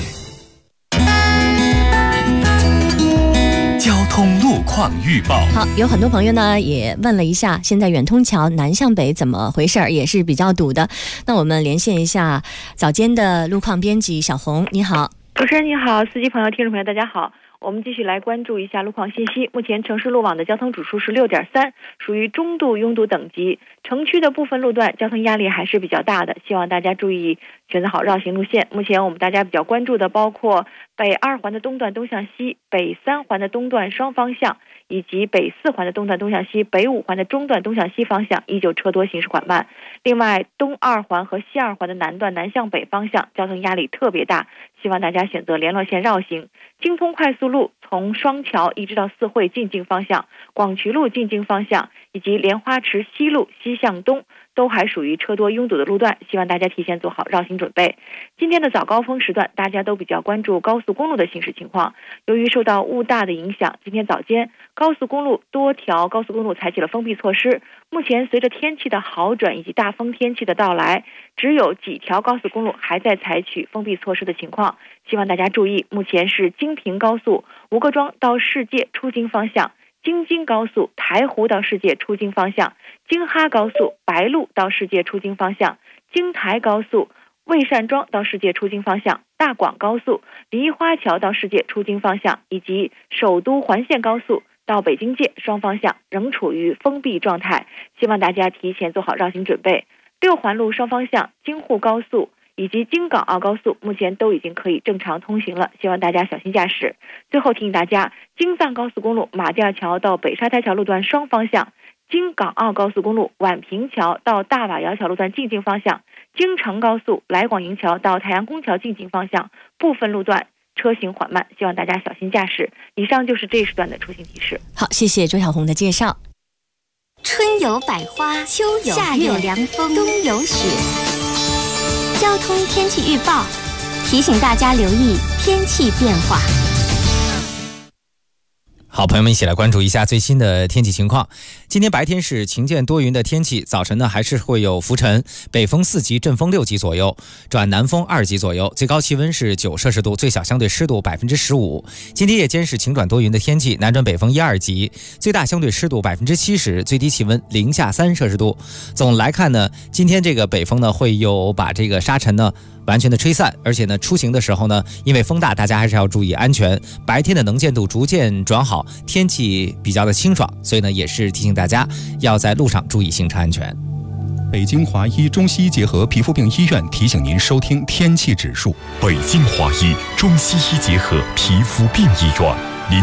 交通路况预报。 好，有很多朋友呢也问了一下，现在远通桥南向北怎么回事，也是比较堵的。那我们连线一下早间的路况编辑小红，你好。 主持人你好，司机朋友、听众朋友大家好。我们继续来关注一下路况信息。目前城市路网的交通指数是 6.3， 属于中度拥堵等级。城区的部分路段交通压力还是比较大的，希望大家注意选择好绕行路线。目前我们大家比较关注的包括北2环的东段东向西，北3环的东段双方向，以及北4环的东段东向西，北5环的中段东向西方向依旧车多，行驶缓慢。另外东2环和西2环的南段南向北方向交通压力特别大，希望大家选择联络线绕行。京通快速路从双桥一直到四惠进京方向，广渠路进京方向，以及莲花池西路西向东都还属于车多拥堵的路段，希望大家提前做好绕行准备。今天的早高峰时段，大家都比较关注高速公路的行驶情况。由于受到雾大的影响，今天早间高速公路多条高速公路采取了封闭措施。目前随着天气的好转以及大风天气的到来，只有几条高速公路还在采取封闭措施的情况，希望大家注意。目前是京平高速吴各庄到世界出京方向，京津高速台湖到世界出京方向，京哈高速白鹿到世界出京方向，京台高速魏善庄到世界出京方向，大广高速梨花桥到世界出京方向，以及首都环线高速到北京界双方向仍处于封闭状态，希望大家提前做好绕行准备。6环路双方向京沪高速以及京港澳高速目前都已经可以正常通行了，希望大家小心驾驶。最后提醒大家，京藏高速公路马甸桥到北沙台桥路段双方向，京港澳高速公路宛平桥到大瓦窑桥路段进京方向，京承高速来广营桥到太阳宫桥进京方向部分路段车行缓慢，希望大家小心驾驶。以上就是这一时段的出行提示。 好，谢谢周小红的介绍。 春有百花，秋有夏有凉风，冬有雪。交通天气预报提醒大家留意天气变化。 好，朋友们一起来关注一下最新的天气情况。今天白天是晴间多云的天气，早晨呢还是会有浮尘，北风4级，阵风6级左右，转南风2级左右，最高气温是9摄氏度，最小相对湿度15%。今天夜间是晴转多云的天气，南转北风1、2级，最大相对湿度70%，最低气温零下3摄氏度。总来看呢，今天这个北风呢会有把这个沙尘呢完全的吹散，而且呢出行的时候呢，因为风大，大家还是要注意安全。白天的能见度逐渐转好，天气比较的清爽，所以呢也是提醒大家要在路上注意行车安全。 北京华医中西医结合皮肤病医院提醒您收听天气指数。 北京华医中西医结合皮肤病医院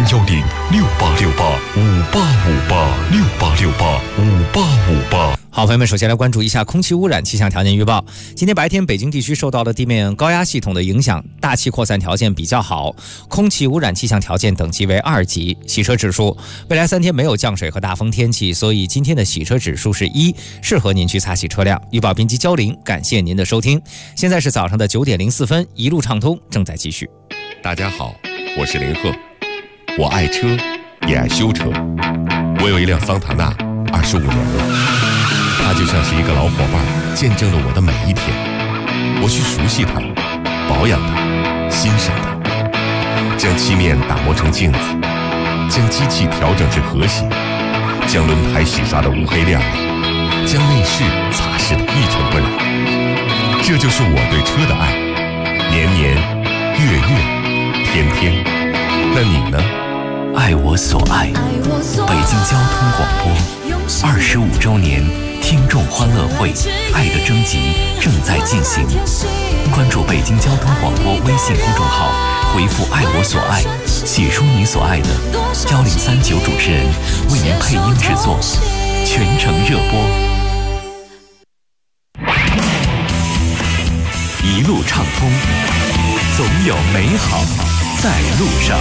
，0106868586868685858。 好，朋友们，首先来关注一下空气污染气象条件预报。今天白天，北京地区受到了地面高压系统的影响，大气扩散条件比较好，空气污染气象条件等级为2级。洗车指数，未来3天没有降水和大风天气，所以今天的洗车指数是1，适合您去擦洗车辆。预报编辑焦玲，感谢您的收听。现在是早上的9点04分，一路畅通正在继续。 大家好，我是林鹤，我爱车，也爱修车。我有一辆桑塔纳，25年了。它就像是一个老伙伴，见证了我的每一天。我去熟悉它，保养它，欣赏它，将漆面打磨成镜子，将机器调整至和谐，将轮胎洗刷得乌黑亮丽，将内饰擦拭得一尘不染。这就是我对车的爱，年年，月月，天天。那你呢？ 爱我所爱，北京交通广播25周年听众欢乐会爱的征集正在进行，关注北京交通广播微信公众号，回复爱我所爱，写出你所爱的，1039主持人为您配音制作，全程热播，一路畅通，总有美好在路上。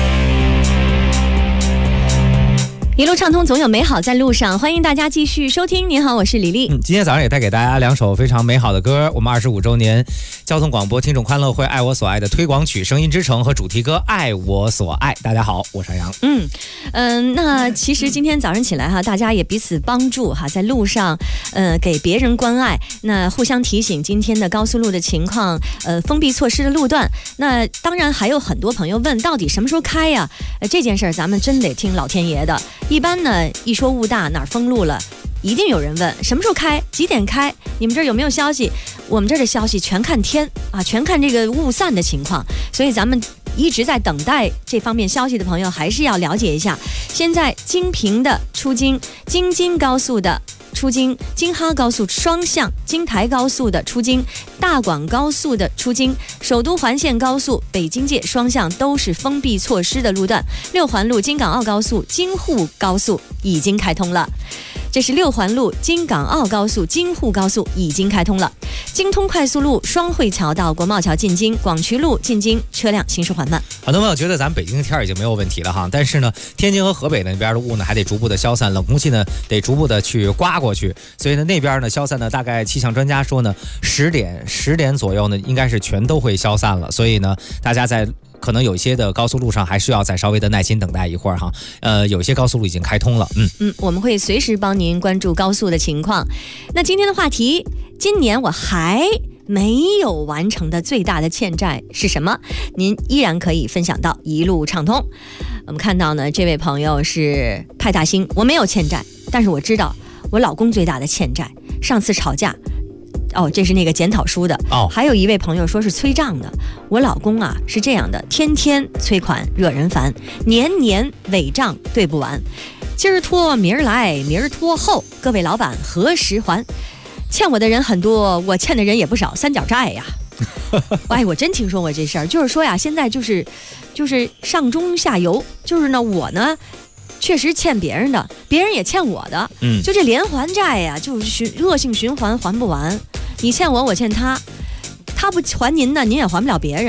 一路畅通，总有美好在路上。欢迎大家继续收听。您好，我是李丽。 今天早上也带给大家2首非常美好的歌。我们25周年交通广播听众欢乐会爱我所爱的推广曲《声音之城》和主题歌《爱我所爱》。大家好，我是杨洋。 那其实今天早上起来哈，大家也彼此帮助哈，在路上给别人关爱，那互相提醒今天的高速路的情况，封闭措施的路段。那当然还有很多朋友问，到底什么时候开呀？这件事儿咱们真得听老天爷的。一般呢，一说雾大哪儿封路了，一定有人问什么时候开，几点开，你们这儿有没有消息？我们这儿的消息全看天啊，全看这个雾散的情况，所以咱们一直在等待这方面消息的朋友还是要了解一下。现在京平的出京，京津高速的出京，京哈高速双向，京台高速的出京，大广高速的出京，首都环线高速北京界双向都是封闭措施的路段。六环路京港澳高速京沪高速已经开通了，这是六环路京港澳高速京沪高速已经开通了。京通快速路双汇桥到国贸桥进京，广渠路进京车辆行驶缓慢。 很多朋友觉得咱们北京的天已经没有问题了哈，但是呢，天津和河北那边的雾呢还得逐步的消散，冷空气呢得逐步的去刮过去，所以呢那边呢消散呢，大概气象专家说呢10点左右呢应该是全都会消散了，所以呢大家在可能有些的高速路上还需要再稍微的耐心等待一会儿哈。有些高速路已经开通了。 我们会随时帮您关注高速的情况。那今天的话题，今年我还没有完成的最大的欠债是什么？您依然可以分享到一路畅通。我们看到呢，这位朋友是派大星，我没有欠债，但是我知道我老公最大的欠债，上次吵架。这是那个检讨书的。还有一位朋友说是催账的。我老公啊是这样的，天天催款惹人烦，年年尾账对不完，今儿拖明儿来，明儿拖后，各位老板何时还？欠我的人很多，我欠的人也不少，三角债呀。我真听说过这事儿，就是说呀，现在就是上中下游，就是呢我呢确实欠别人的，别人也欠我的，就这连环债呀，就是恶性循环，还不完。你欠我，我欠他，他不还您呢，您也还不了别人。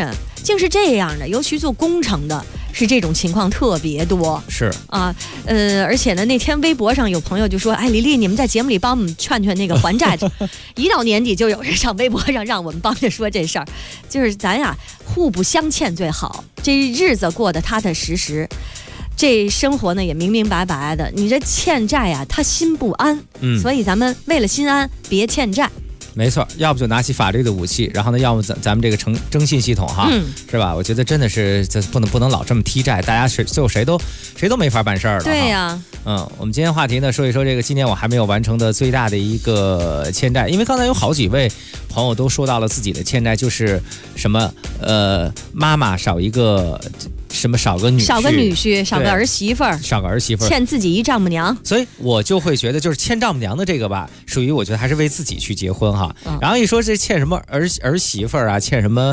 竟是这样的，尤其做工程的。是这种情况特别多， 是啊，而且呢，那天微博上有朋友就说：“哎，李丽，你们在节目里帮我们劝劝那个还债去。”一到年底就有人上微博上让我们帮着说这事儿，就是咱呀互不相欠最好，这日子过得踏踏实实，这生活呢也明明白白的。你这欠债呀，他心不安，所以咱们为了心安，别欠债。 没错，要不就拿起法律的武器，然后呢，要么咱们这个征信系统哈，是吧？我觉得真的是这不能老这么踢债，大家最后谁都没法办事儿了。 对呀， 我们今天话题呢说一说这个今年我还没有完成的最大的一个欠债，因为刚才有好几位朋友都说到了自己的欠债，就是什么妈妈少一个。什么少个女婿，少个儿媳妇儿， 欠自己一丈母娘， 所以我就会觉得，就是欠丈母娘的这个吧，属于我觉得还是为自己去结婚哈。然后一说这欠什么儿媳妇儿啊，欠什么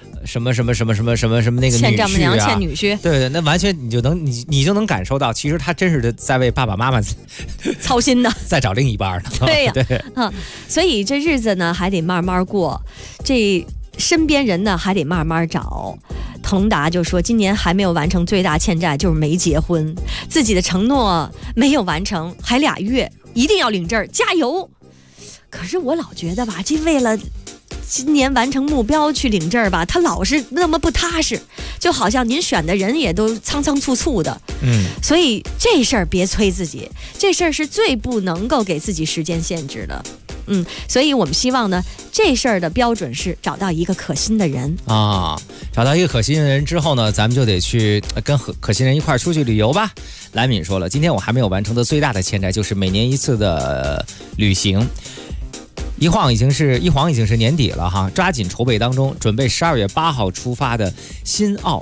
那个欠丈母娘，欠女婿， 对，那完全你就能感受到，其实他真是在为爸爸妈妈操心的， 在找另一半呢。 对呀，对，所以这日子呢还得慢慢过，这身边人呢还得慢慢找。腾达就说今年还没有完成最大欠债就是没结婚，自己的承诺没有完成，还2月，一定要领证，加油。可是我老觉得吧，这为了今年完成目标去领证吧，他老是那么不踏实，就好像您选的人也都仓仓促促的。所以这事儿别催自己，这事儿是最不能够给自己时间限制的。所以我们希望呢，这事儿的标准是找到一个可心的人啊，找到一个可心的人之后呢，咱们就得去跟可心人一块出去旅游吧。蓝敏说了，今天我还没有完成的最大的欠债就是每年一次的旅行。一晃已经是年底了哈，抓紧筹备当中，准备12月8号出发的新奥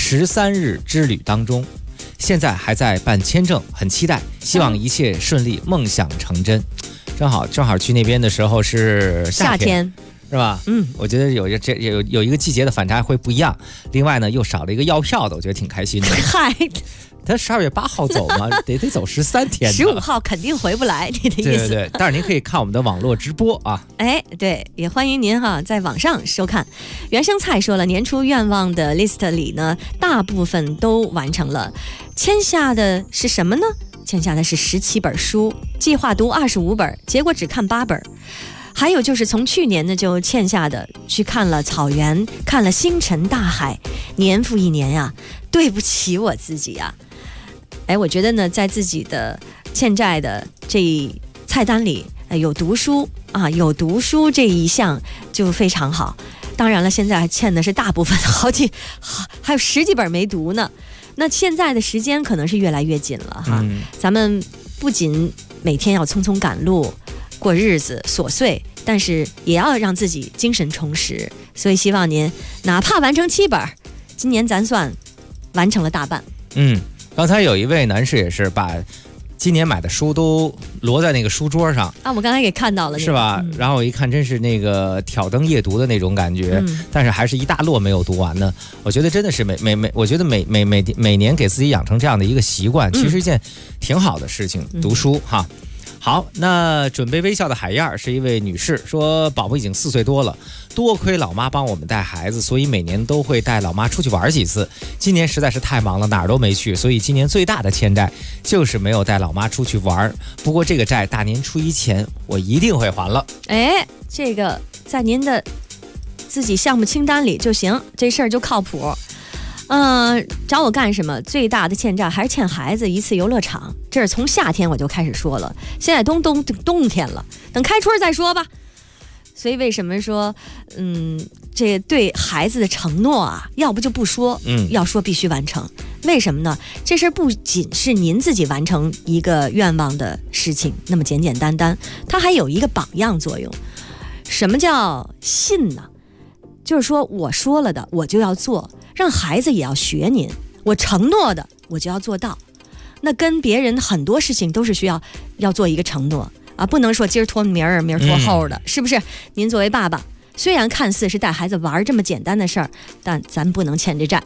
13日之旅当中，现在还在办签证，很期待，希望一切顺利，梦想成真。正好去那边的时候是夏天是吧？我觉得有一个季节的反差会不一样。另外呢，又少了一个要票的，我觉得挺开心的。 嗨， 他12月8号走嘛，得走13天 ，15号肯定回不来，你的意思？ 对，但是您可以看我们的网络直播啊。 哎，对，也欢迎您哈，在网上收看。原生菜说了，年初愿望的 list 里呢，大部分都完成了，签下的是什么呢？欠下的是17本书，计划读25本，结果只看8本。还有就是从去年呢就欠下的，去看了草原，看了星辰大海，年复一年呀，对不起我自己呀。我觉得呢，在自己的欠债的这菜单里，有读书啊，有读书这一项就非常好。当然了，现在还欠的是大部分，还有10几本没读呢。那现在的时间可能是越来越紧了哈，咱们不仅每天要匆匆赶路过日子琐碎，但是也要让自己精神充实。所以希望您哪怕完成7本，今年咱算完成了大半。 刚才有一位男士也是把今年买的书都摞在那个书桌上啊，我刚才给看到了， 是吧？然后我一看，真是那个挑灯夜读的那种感觉，但是还是一大摞没有读完呢。我觉得真的是我觉得每年给自己养成这样的一个习惯，其实一件挺好的事情，读书哈。好，那准备微笑的海燕是一位女士，说宝宝已经4岁多了，多亏老妈帮我们带孩子，所以每年都会带老妈出去玩几次。今年实在是太忙了，哪儿都没去，所以今年最大的欠债就是没有带老妈出去玩。不过这个债大年初1前我一定会还了。 这个在您的自己项目清单里就行，这事儿就靠谱。找我干什么？最大的欠债还是欠孩子一次游乐场，这是从夏天我就开始说了，现在冬天了，等开春再说吧。所以为什么说这对孩子的承诺啊，要不就不说，要说必须完成。为什么呢？这事儿不仅是您自己完成一个愿望的事情那么简简单单，它还有一个榜样作用。什么叫信呢？就是说我说了的我就要做，让孩子也要学您，我承诺的我就要做到。那跟别人很多事情都是需要做一个承诺啊，不能说今儿拖明儿，明儿拖后的，是不是？您作为爸爸，虽然看似是带孩子玩这么简单的事儿，但咱不能欠这债。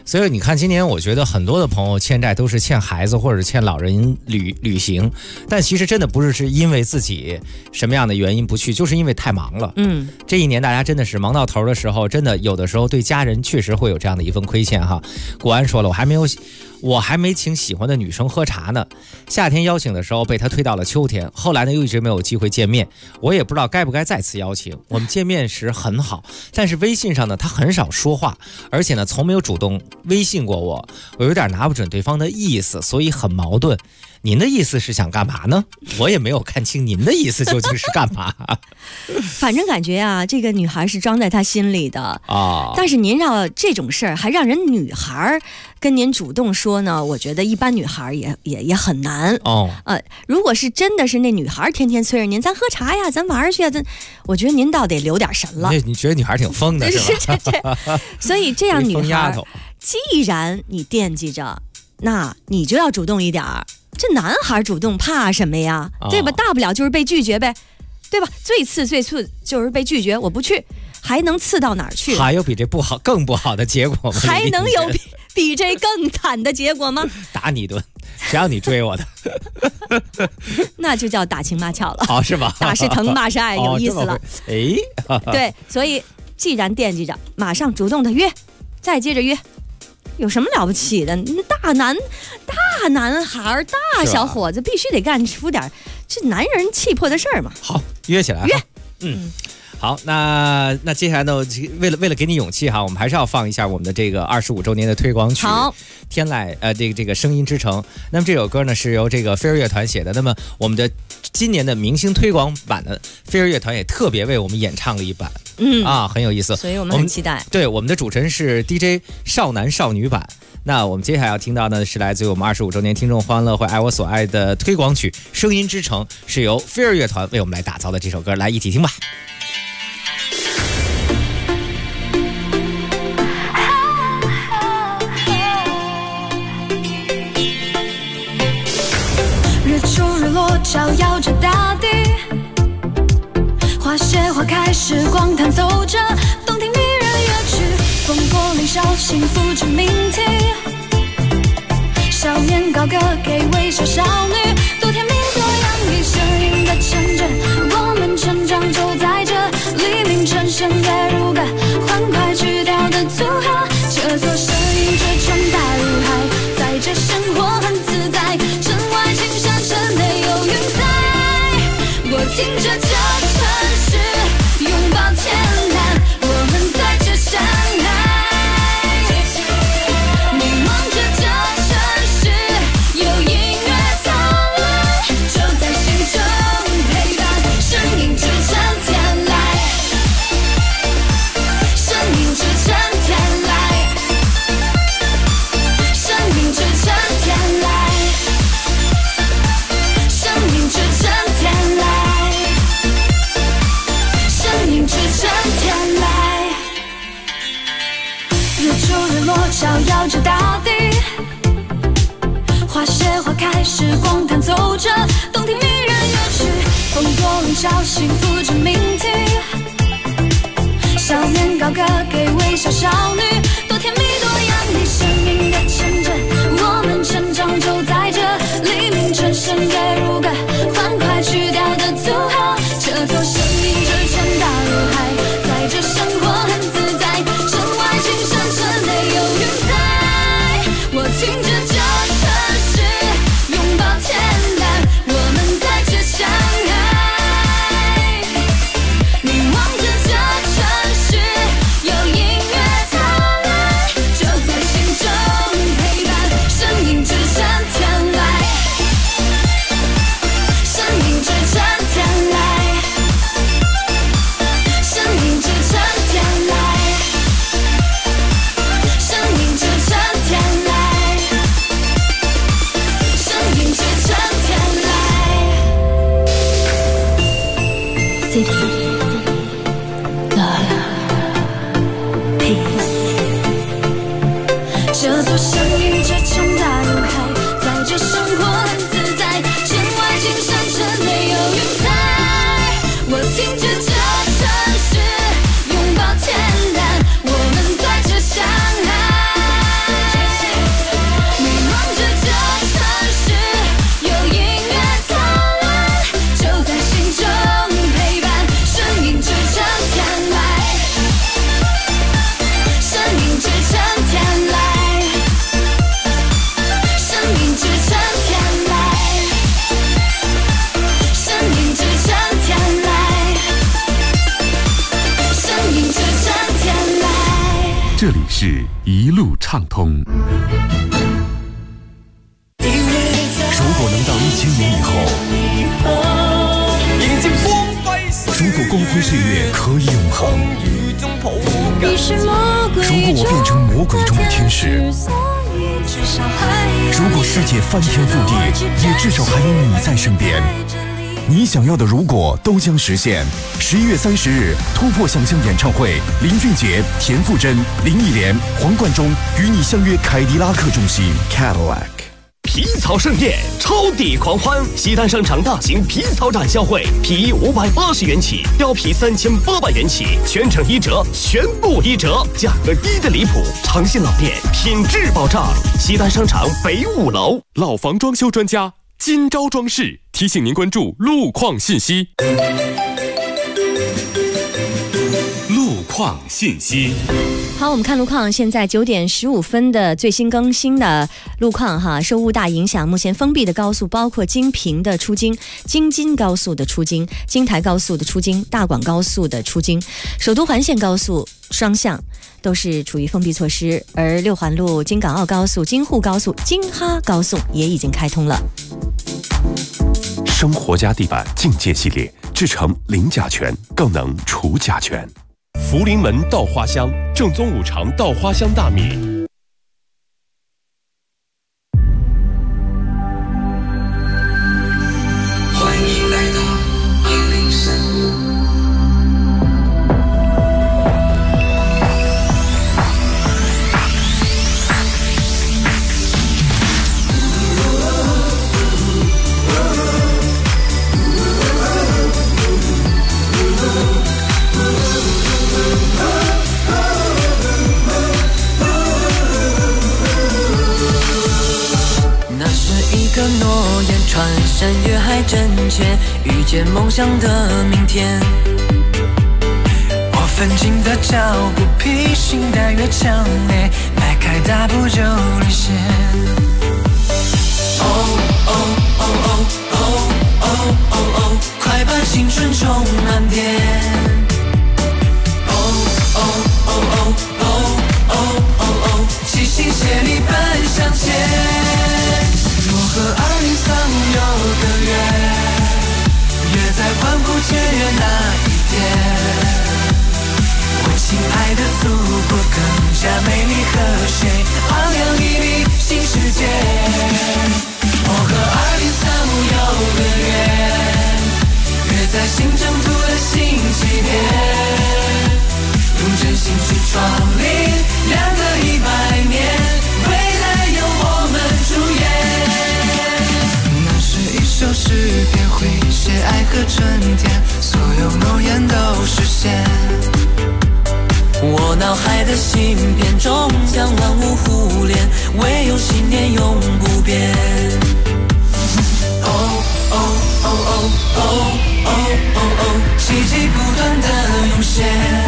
所以你看，今年我觉得很多的朋友欠债都是欠孩子或者欠老人旅行，但其实真的不是因为自己什么样的原因不去，就是因为太忙了。这一年大家真的是忙到头的时候，真的有的时候对家人确实会有这样的一份亏欠哈。国安说了，我还没请喜欢的女生喝茶呢，夏天邀请的时候被她推到了秋天，后来呢又一直没有机会见面，我也不知道该不该再次邀请。我们见面时很好，但是微信上呢她很少说话，而且呢从没有主动微信过我，我有点拿不准对方的意思，所以很矛盾。您的意思是想干嘛呢？我也没有看清您的意思究竟是干嘛。 反正感觉啊，这个女孩是装在她心里的啊。但是您要这种事儿还让人女孩跟您主动说呢，我觉得一般女孩也很难哦。如果是真的是那女孩天天催着您，咱喝茶呀，咱玩去啊，我觉得您倒得留点神了。 你觉得女孩挺疯的是吧？ 所以这样女孩，既然你惦记着，那你就要主动一点儿。这男孩主动怕什么呀？对吧？大不了就是被拒绝呗，对吧？最次就是被拒绝，我不去，还能次到哪儿去？ 还有比这更不好的结果吗？ 还能有比这更惨的结果吗？ 打你一顿，谁让你追我的？ 那就叫打情骂俏了。 好，是吧？ 打是疼，骂是爱，有意思了。对，所以既然惦记着，马上主动的约，再接着约。有什么了不起的？大男孩、大小伙子必须得干出点这男人气魄的事儿嘛。 好，约起来。约，好，那接下来呢？为了给你勇气哈，我们还是要放一下我们的这个25周年的推广曲。 好， 天籁这个声音之城。那么这首歌呢是由这个飞儿乐团写的。那么我们的今年的明星推广版的飞儿乐团也特别为我们演唱了一版。很有意思， 所以我们很期待。 对，我们的主持人是 DJ 少男少女版。那我们接下来要听到呢是来自于我们25周年听众欢乐会爱我所爱的推广曲《声音之城》，是由飞儿乐团为我们来打造的这首歌，来一起听吧。 日出日落照耀着大地，花谢花开时光弹奏着动听迷人乐曲，风过林梢幸福着鸣啼，少年高歌给微笑少女，多甜蜜多洋溢，声音的城镇，我们成长就在这黎明晨深夜如歌，欢快曲调的组合，这座声音之城大如海，在这生活很自在，城外青山城内有云彩，我听着这城市拥抱天蓝，我们在这相爱，凝望着这城市有音乐灿烂，就在心中陪伴，声音支撑天籁，声音支撑天籁，声音支撑天籁，声音支撑天籁，声音支撑天籁，日出日落照耀着大地，花谢花开时光弹奏着动听迷人乐曲，风过林梢幸福着鸣啼，少年高歌给微笑少女，多甜蜜多洋溢，声音的城镇，我们成长就在这黎明晨深夜如歌，欢快曲调的组合，这座声音之城大如海，在这生活很自在，城外青山城内有云彩，我听着这城市拥抱天蓝，我们在这相爱，凝望着这城市有音乐灿烂，就在心中陪伴，声音支撑天籁， 这里是一路畅通。 如果能到1000年以后， 迎接光辉， 如果光辉岁月可以永恒，如果我变成魔鬼中的天使，如果世界翻天覆地，也至少还有你在身边。你想要的如果都将实现。11月30日，突破想象演唱会，林俊杰、田馥甄、林忆莲、黄贯中与你相约凯迪拉克中心 Cadillac。 皮草盛宴，超抵狂欢！西单商场大型皮草展销会，皮衣580元起，貂皮3800元起，全程1折，全部1折，价格低得离谱。长信老店，品质保障。西单商场北5楼， 老房装修专家金招装饰提醒您关注路况信息。 路况信息。 好，我们看路况，现在9点15分的最新更新的路况哈，受雾大影响，目前封闭的高速包括京平的出京、京津高速的出京、京台高速的出京、大广高速的出京，首都环线高速双向都是处于封闭措施，而六环路、京港澳高速、京沪高速、京哈高速也已经开通了。 生活家地板境界系列，制成零甲醛，更能除甲醛。福临门稻花香，正宗五常稻花香大米。 欢迎来到103。 个诺言，穿山越海真切，遇见梦想的明天。我奋进的脚步，披星戴月强烈，迈开大步就领先。哦哦哦哦哦哦哦哦，快把青春充满电。哦哦哦哦哦哦哦哦，齐心协力奔向前。若和2035有个约，约在欢呼雀跃那一天，为亲爱的祖国更加美丽和谐，昂扬屹立新世界。我和2035有个约，约在新征途的新起点，用真心去创立2个100年，未来由我们主演。一首诗篇会写爱和春天，所有诺言都实现。我脑海的芯片终将万物互联，唯有信念永不变。哦哦哦哦哦哦哦哦，奇迹不断的涌现。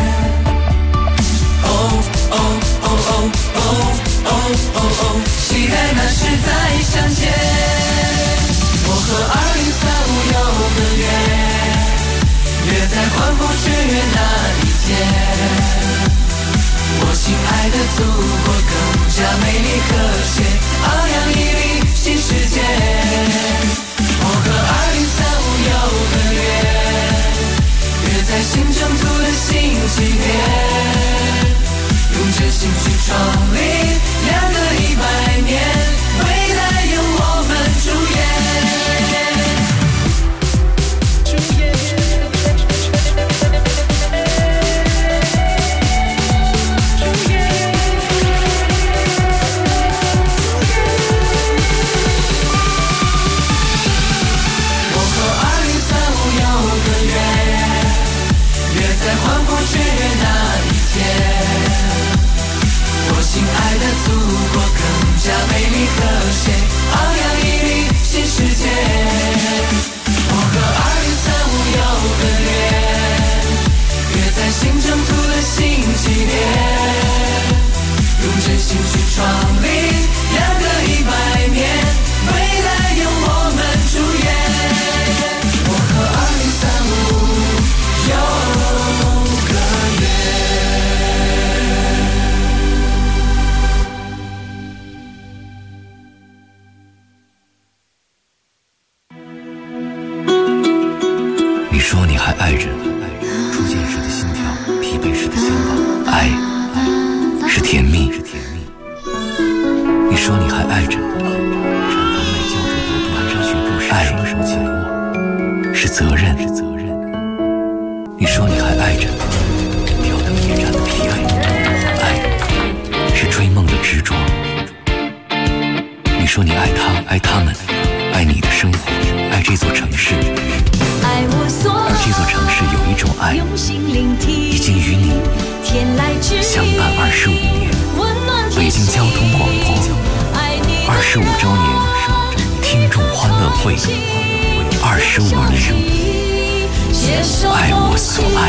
哦哦哦哦哦哦哦哦，期待那时再相见。我和2035有个约，约在欢呼雀跃那一天，我亲爱的祖国更加美丽和谐，昂扬屹立新世界。我和2035有个约，约在新征途的新起点，用真心去创立2个100年，未来由我们主演。亲爱的祖国更加美丽和谐，昂扬屹立新世界。我和2035有个约，约在新征途的新起点，用真心去创立2个100年，未来由我们主演。我和2035有个约。 2035有个约，约在欢呼雀跃那一天，我亲爱的祖国更加美丽和谐，昂扬屹立新世界。我和2035有个约，约在新征途的新起点，用真心去创立2个100年，未来由我们主演。我和2035有个约，约在新征途的新起点，用真心去创立2个100年，未来由我们主演。 爱是甜蜜。你说你还爱着我，爱是责任。你说你还爱着我，挑灯夜战的疲惫。爱是追梦的执着。你说你爱他，爱他们，爱你的生活，爱这座城市。而这座城市有一种爱，已经与你相伴25年。北京交通广播25周年听众欢乐会，25年，爱我所爱。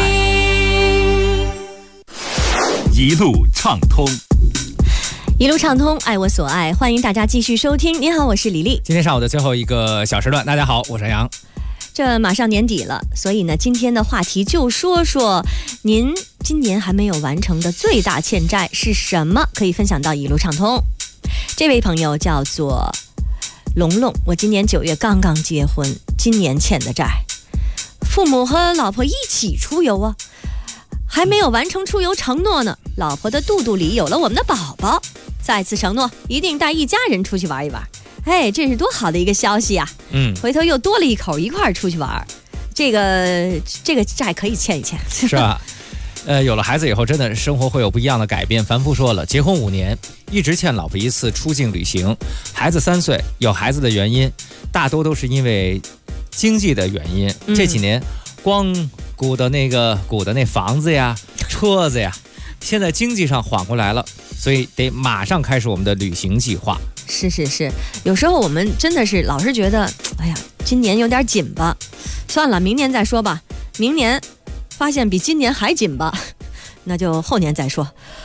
一路畅通。 一路畅通，爱我所爱，欢迎大家继续收听。您好，我是李丽。 今天上午的最后一个小时段，大家好，我是杨。 这马上年底了，所以呢，今天的话题就说说您今年还没有完成的最大欠债是什么？可以分享到一路畅通。这位朋友叫做龙龙，我今年9月刚刚结婚，今年欠的债，父母和老婆一起出游啊，还没有完成出游承诺呢，老婆的肚肚里有了我们的宝宝，再次承诺一定带一家人出去玩一玩。哎，这是多好的一个消息啊！回头又多了一口一块儿出去玩，这个债可以欠一欠， 是吧？有了孩子以后，真的生活会有不一样的改变。凡夫说了，结婚5年，一直欠老婆1次出境旅行。孩子3岁，有孩子的原因大多都是因为经济的原因。这几年光鼓的那房子呀、车子呀，现在经济上缓过来了，所以得马上开始我们的旅行计划。 是，有时候我们真的是老是觉得，哎呀，今年有点紧吧，算了，明年再说吧。明年发现比今年还紧吧，那就后年再说。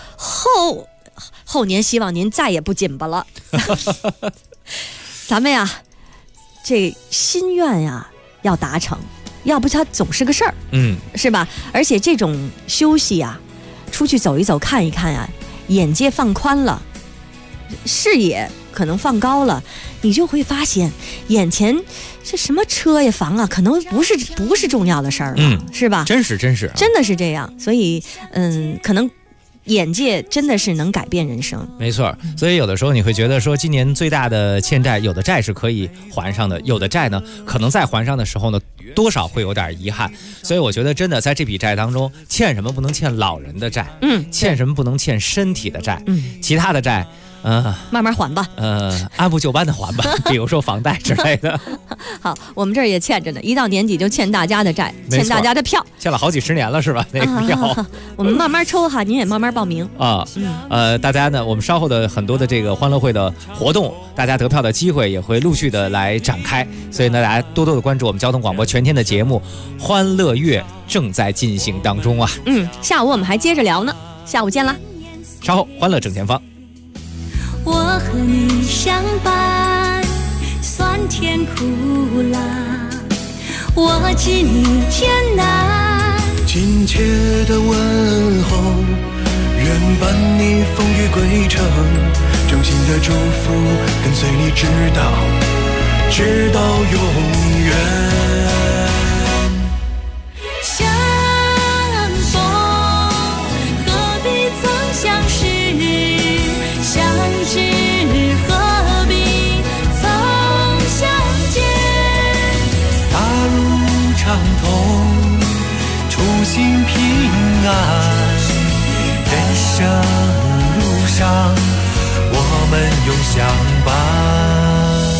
后年希望您再也不紧巴了。咱们呀，这心愿呀要达成，要不它总是个事儿，是吧？而且这种休息呀，出去走一走、看一看呀，眼界放宽了，视野可能放高了，你就会发现眼前这什么车呀房啊，可能不是重要的事儿了，是吧？ 真是真的是这样。所以可能眼界真的是能改变人生。 没错，所以有的时候你会觉得说，今年最大的欠债，有的债是可以还上的，有的债呢可能在还上的时候呢多少会有点遗憾。所以我觉得真的在这笔债当中，欠什么不能欠老人的债，欠什么不能欠身体的债，其他的债慢慢还吧， 按部就班的还吧，比如说房贷之类的。 好，我们这儿也欠着呢，一到年底就欠大家的债，欠大家的票， 欠了好几10年了是吧？那个票， 我们慢慢抽哈，您也慢慢报名啊。大家呢，我们稍后的很多的这个欢乐会的活动，大家得票的机会也会陆续的来展开，所以呢，大家多多的关注我们交通广播全天的节目，欢乐月正在进行当中啊。 下午我们还接着聊呢，下午见啦。 稍后欢乐正前方。 我和你相伴，酸甜苦辣，我知你艰难。 亲切的问候，愿伴你风雨归程，衷心的祝福跟随你直到永远。 相逢何必曾相识，相知何必曾相见。 大路畅通，初心平安，人生路上我们永相伴。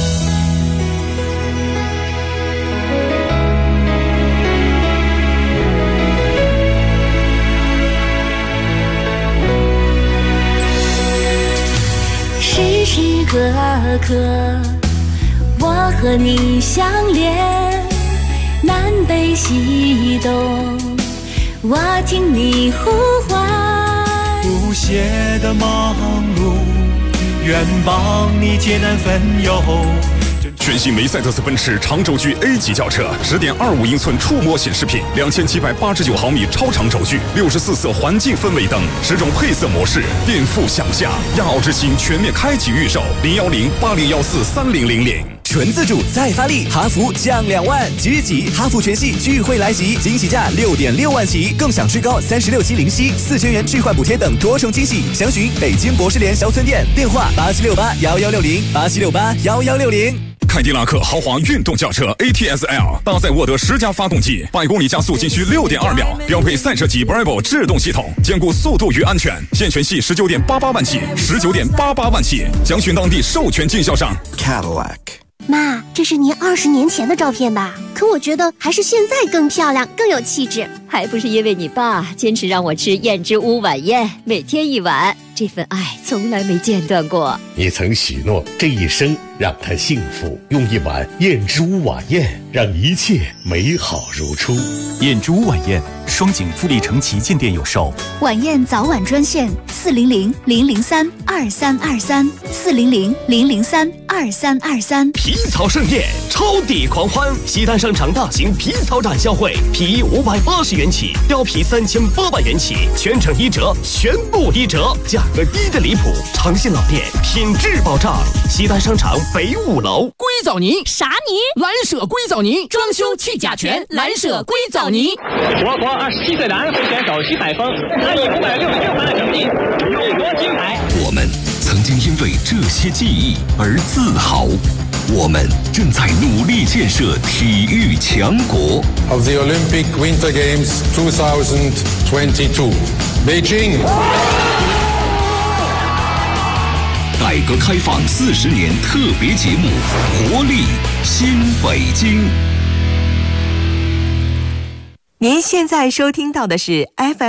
时时刻刻我和你相连，南北西东我听你呼唤。 不懈的忙碌，愿帮你艰难分忧。 全新梅赛德斯奔驰长轴距 A 级轿车，10.25英寸触摸显示屏，2789毫米超长轴距，64色环境氛围灯，10种配色模式，颠覆想象。亚奥之星全面开启预售，01080143000。 纯自主再发力，哈弗降2万，即日起哈弗全系聚会来袭，惊喜价6.6万起，更享最高36期零息，4000元置换补贴等多重惊喜。详询北京博士联小村店，电话87681160，87681160。 凯迪拉克豪华运动轿车 ATS-L 搭载沃德10加发动机，100公里加速仅需6.2秒，标配赛车级 Bravo 制动系统，兼顾速度与安全。现全系19.88万起，19.88万起，详询当地授权经销商。 Cadillac。妈，这是您20年前的照片吧？可我觉得还是现在更漂亮，更有气质。 还不是因为你爸坚持让我吃燕之屋晚宴，每天1碗，这份爱从来没间断过。 你曾许诺这一生让他幸福，用1碗燕之屋晚宴让一切美好如初。 燕之屋晚宴，双井富力城旗舰店有售。 晚宴早晚专线400-003-2323，400-003-2323。 皮草盛宴，超抵狂欢！西单商场大型皮草展销会，皮衣580元起，貂皮3800元起，全程1折，全部1折，价格低得离谱，长信老店，品质保障。西单商场北5楼。 硅藻泥啥泥？ 蓝舍硅藻泥，装修去甲醛，蓝舍硅藻泥。 我国27岁男会选手徐海峰，他以566分的成绩勇夺金牌。 我们曾经因为这些记忆而自豪，我们正在努力建设体育强国。 Of the Olympic Winter Games 2022, Beijing。 改革开放40年特别节目《活力新北京》。 您现在收听到的是 FM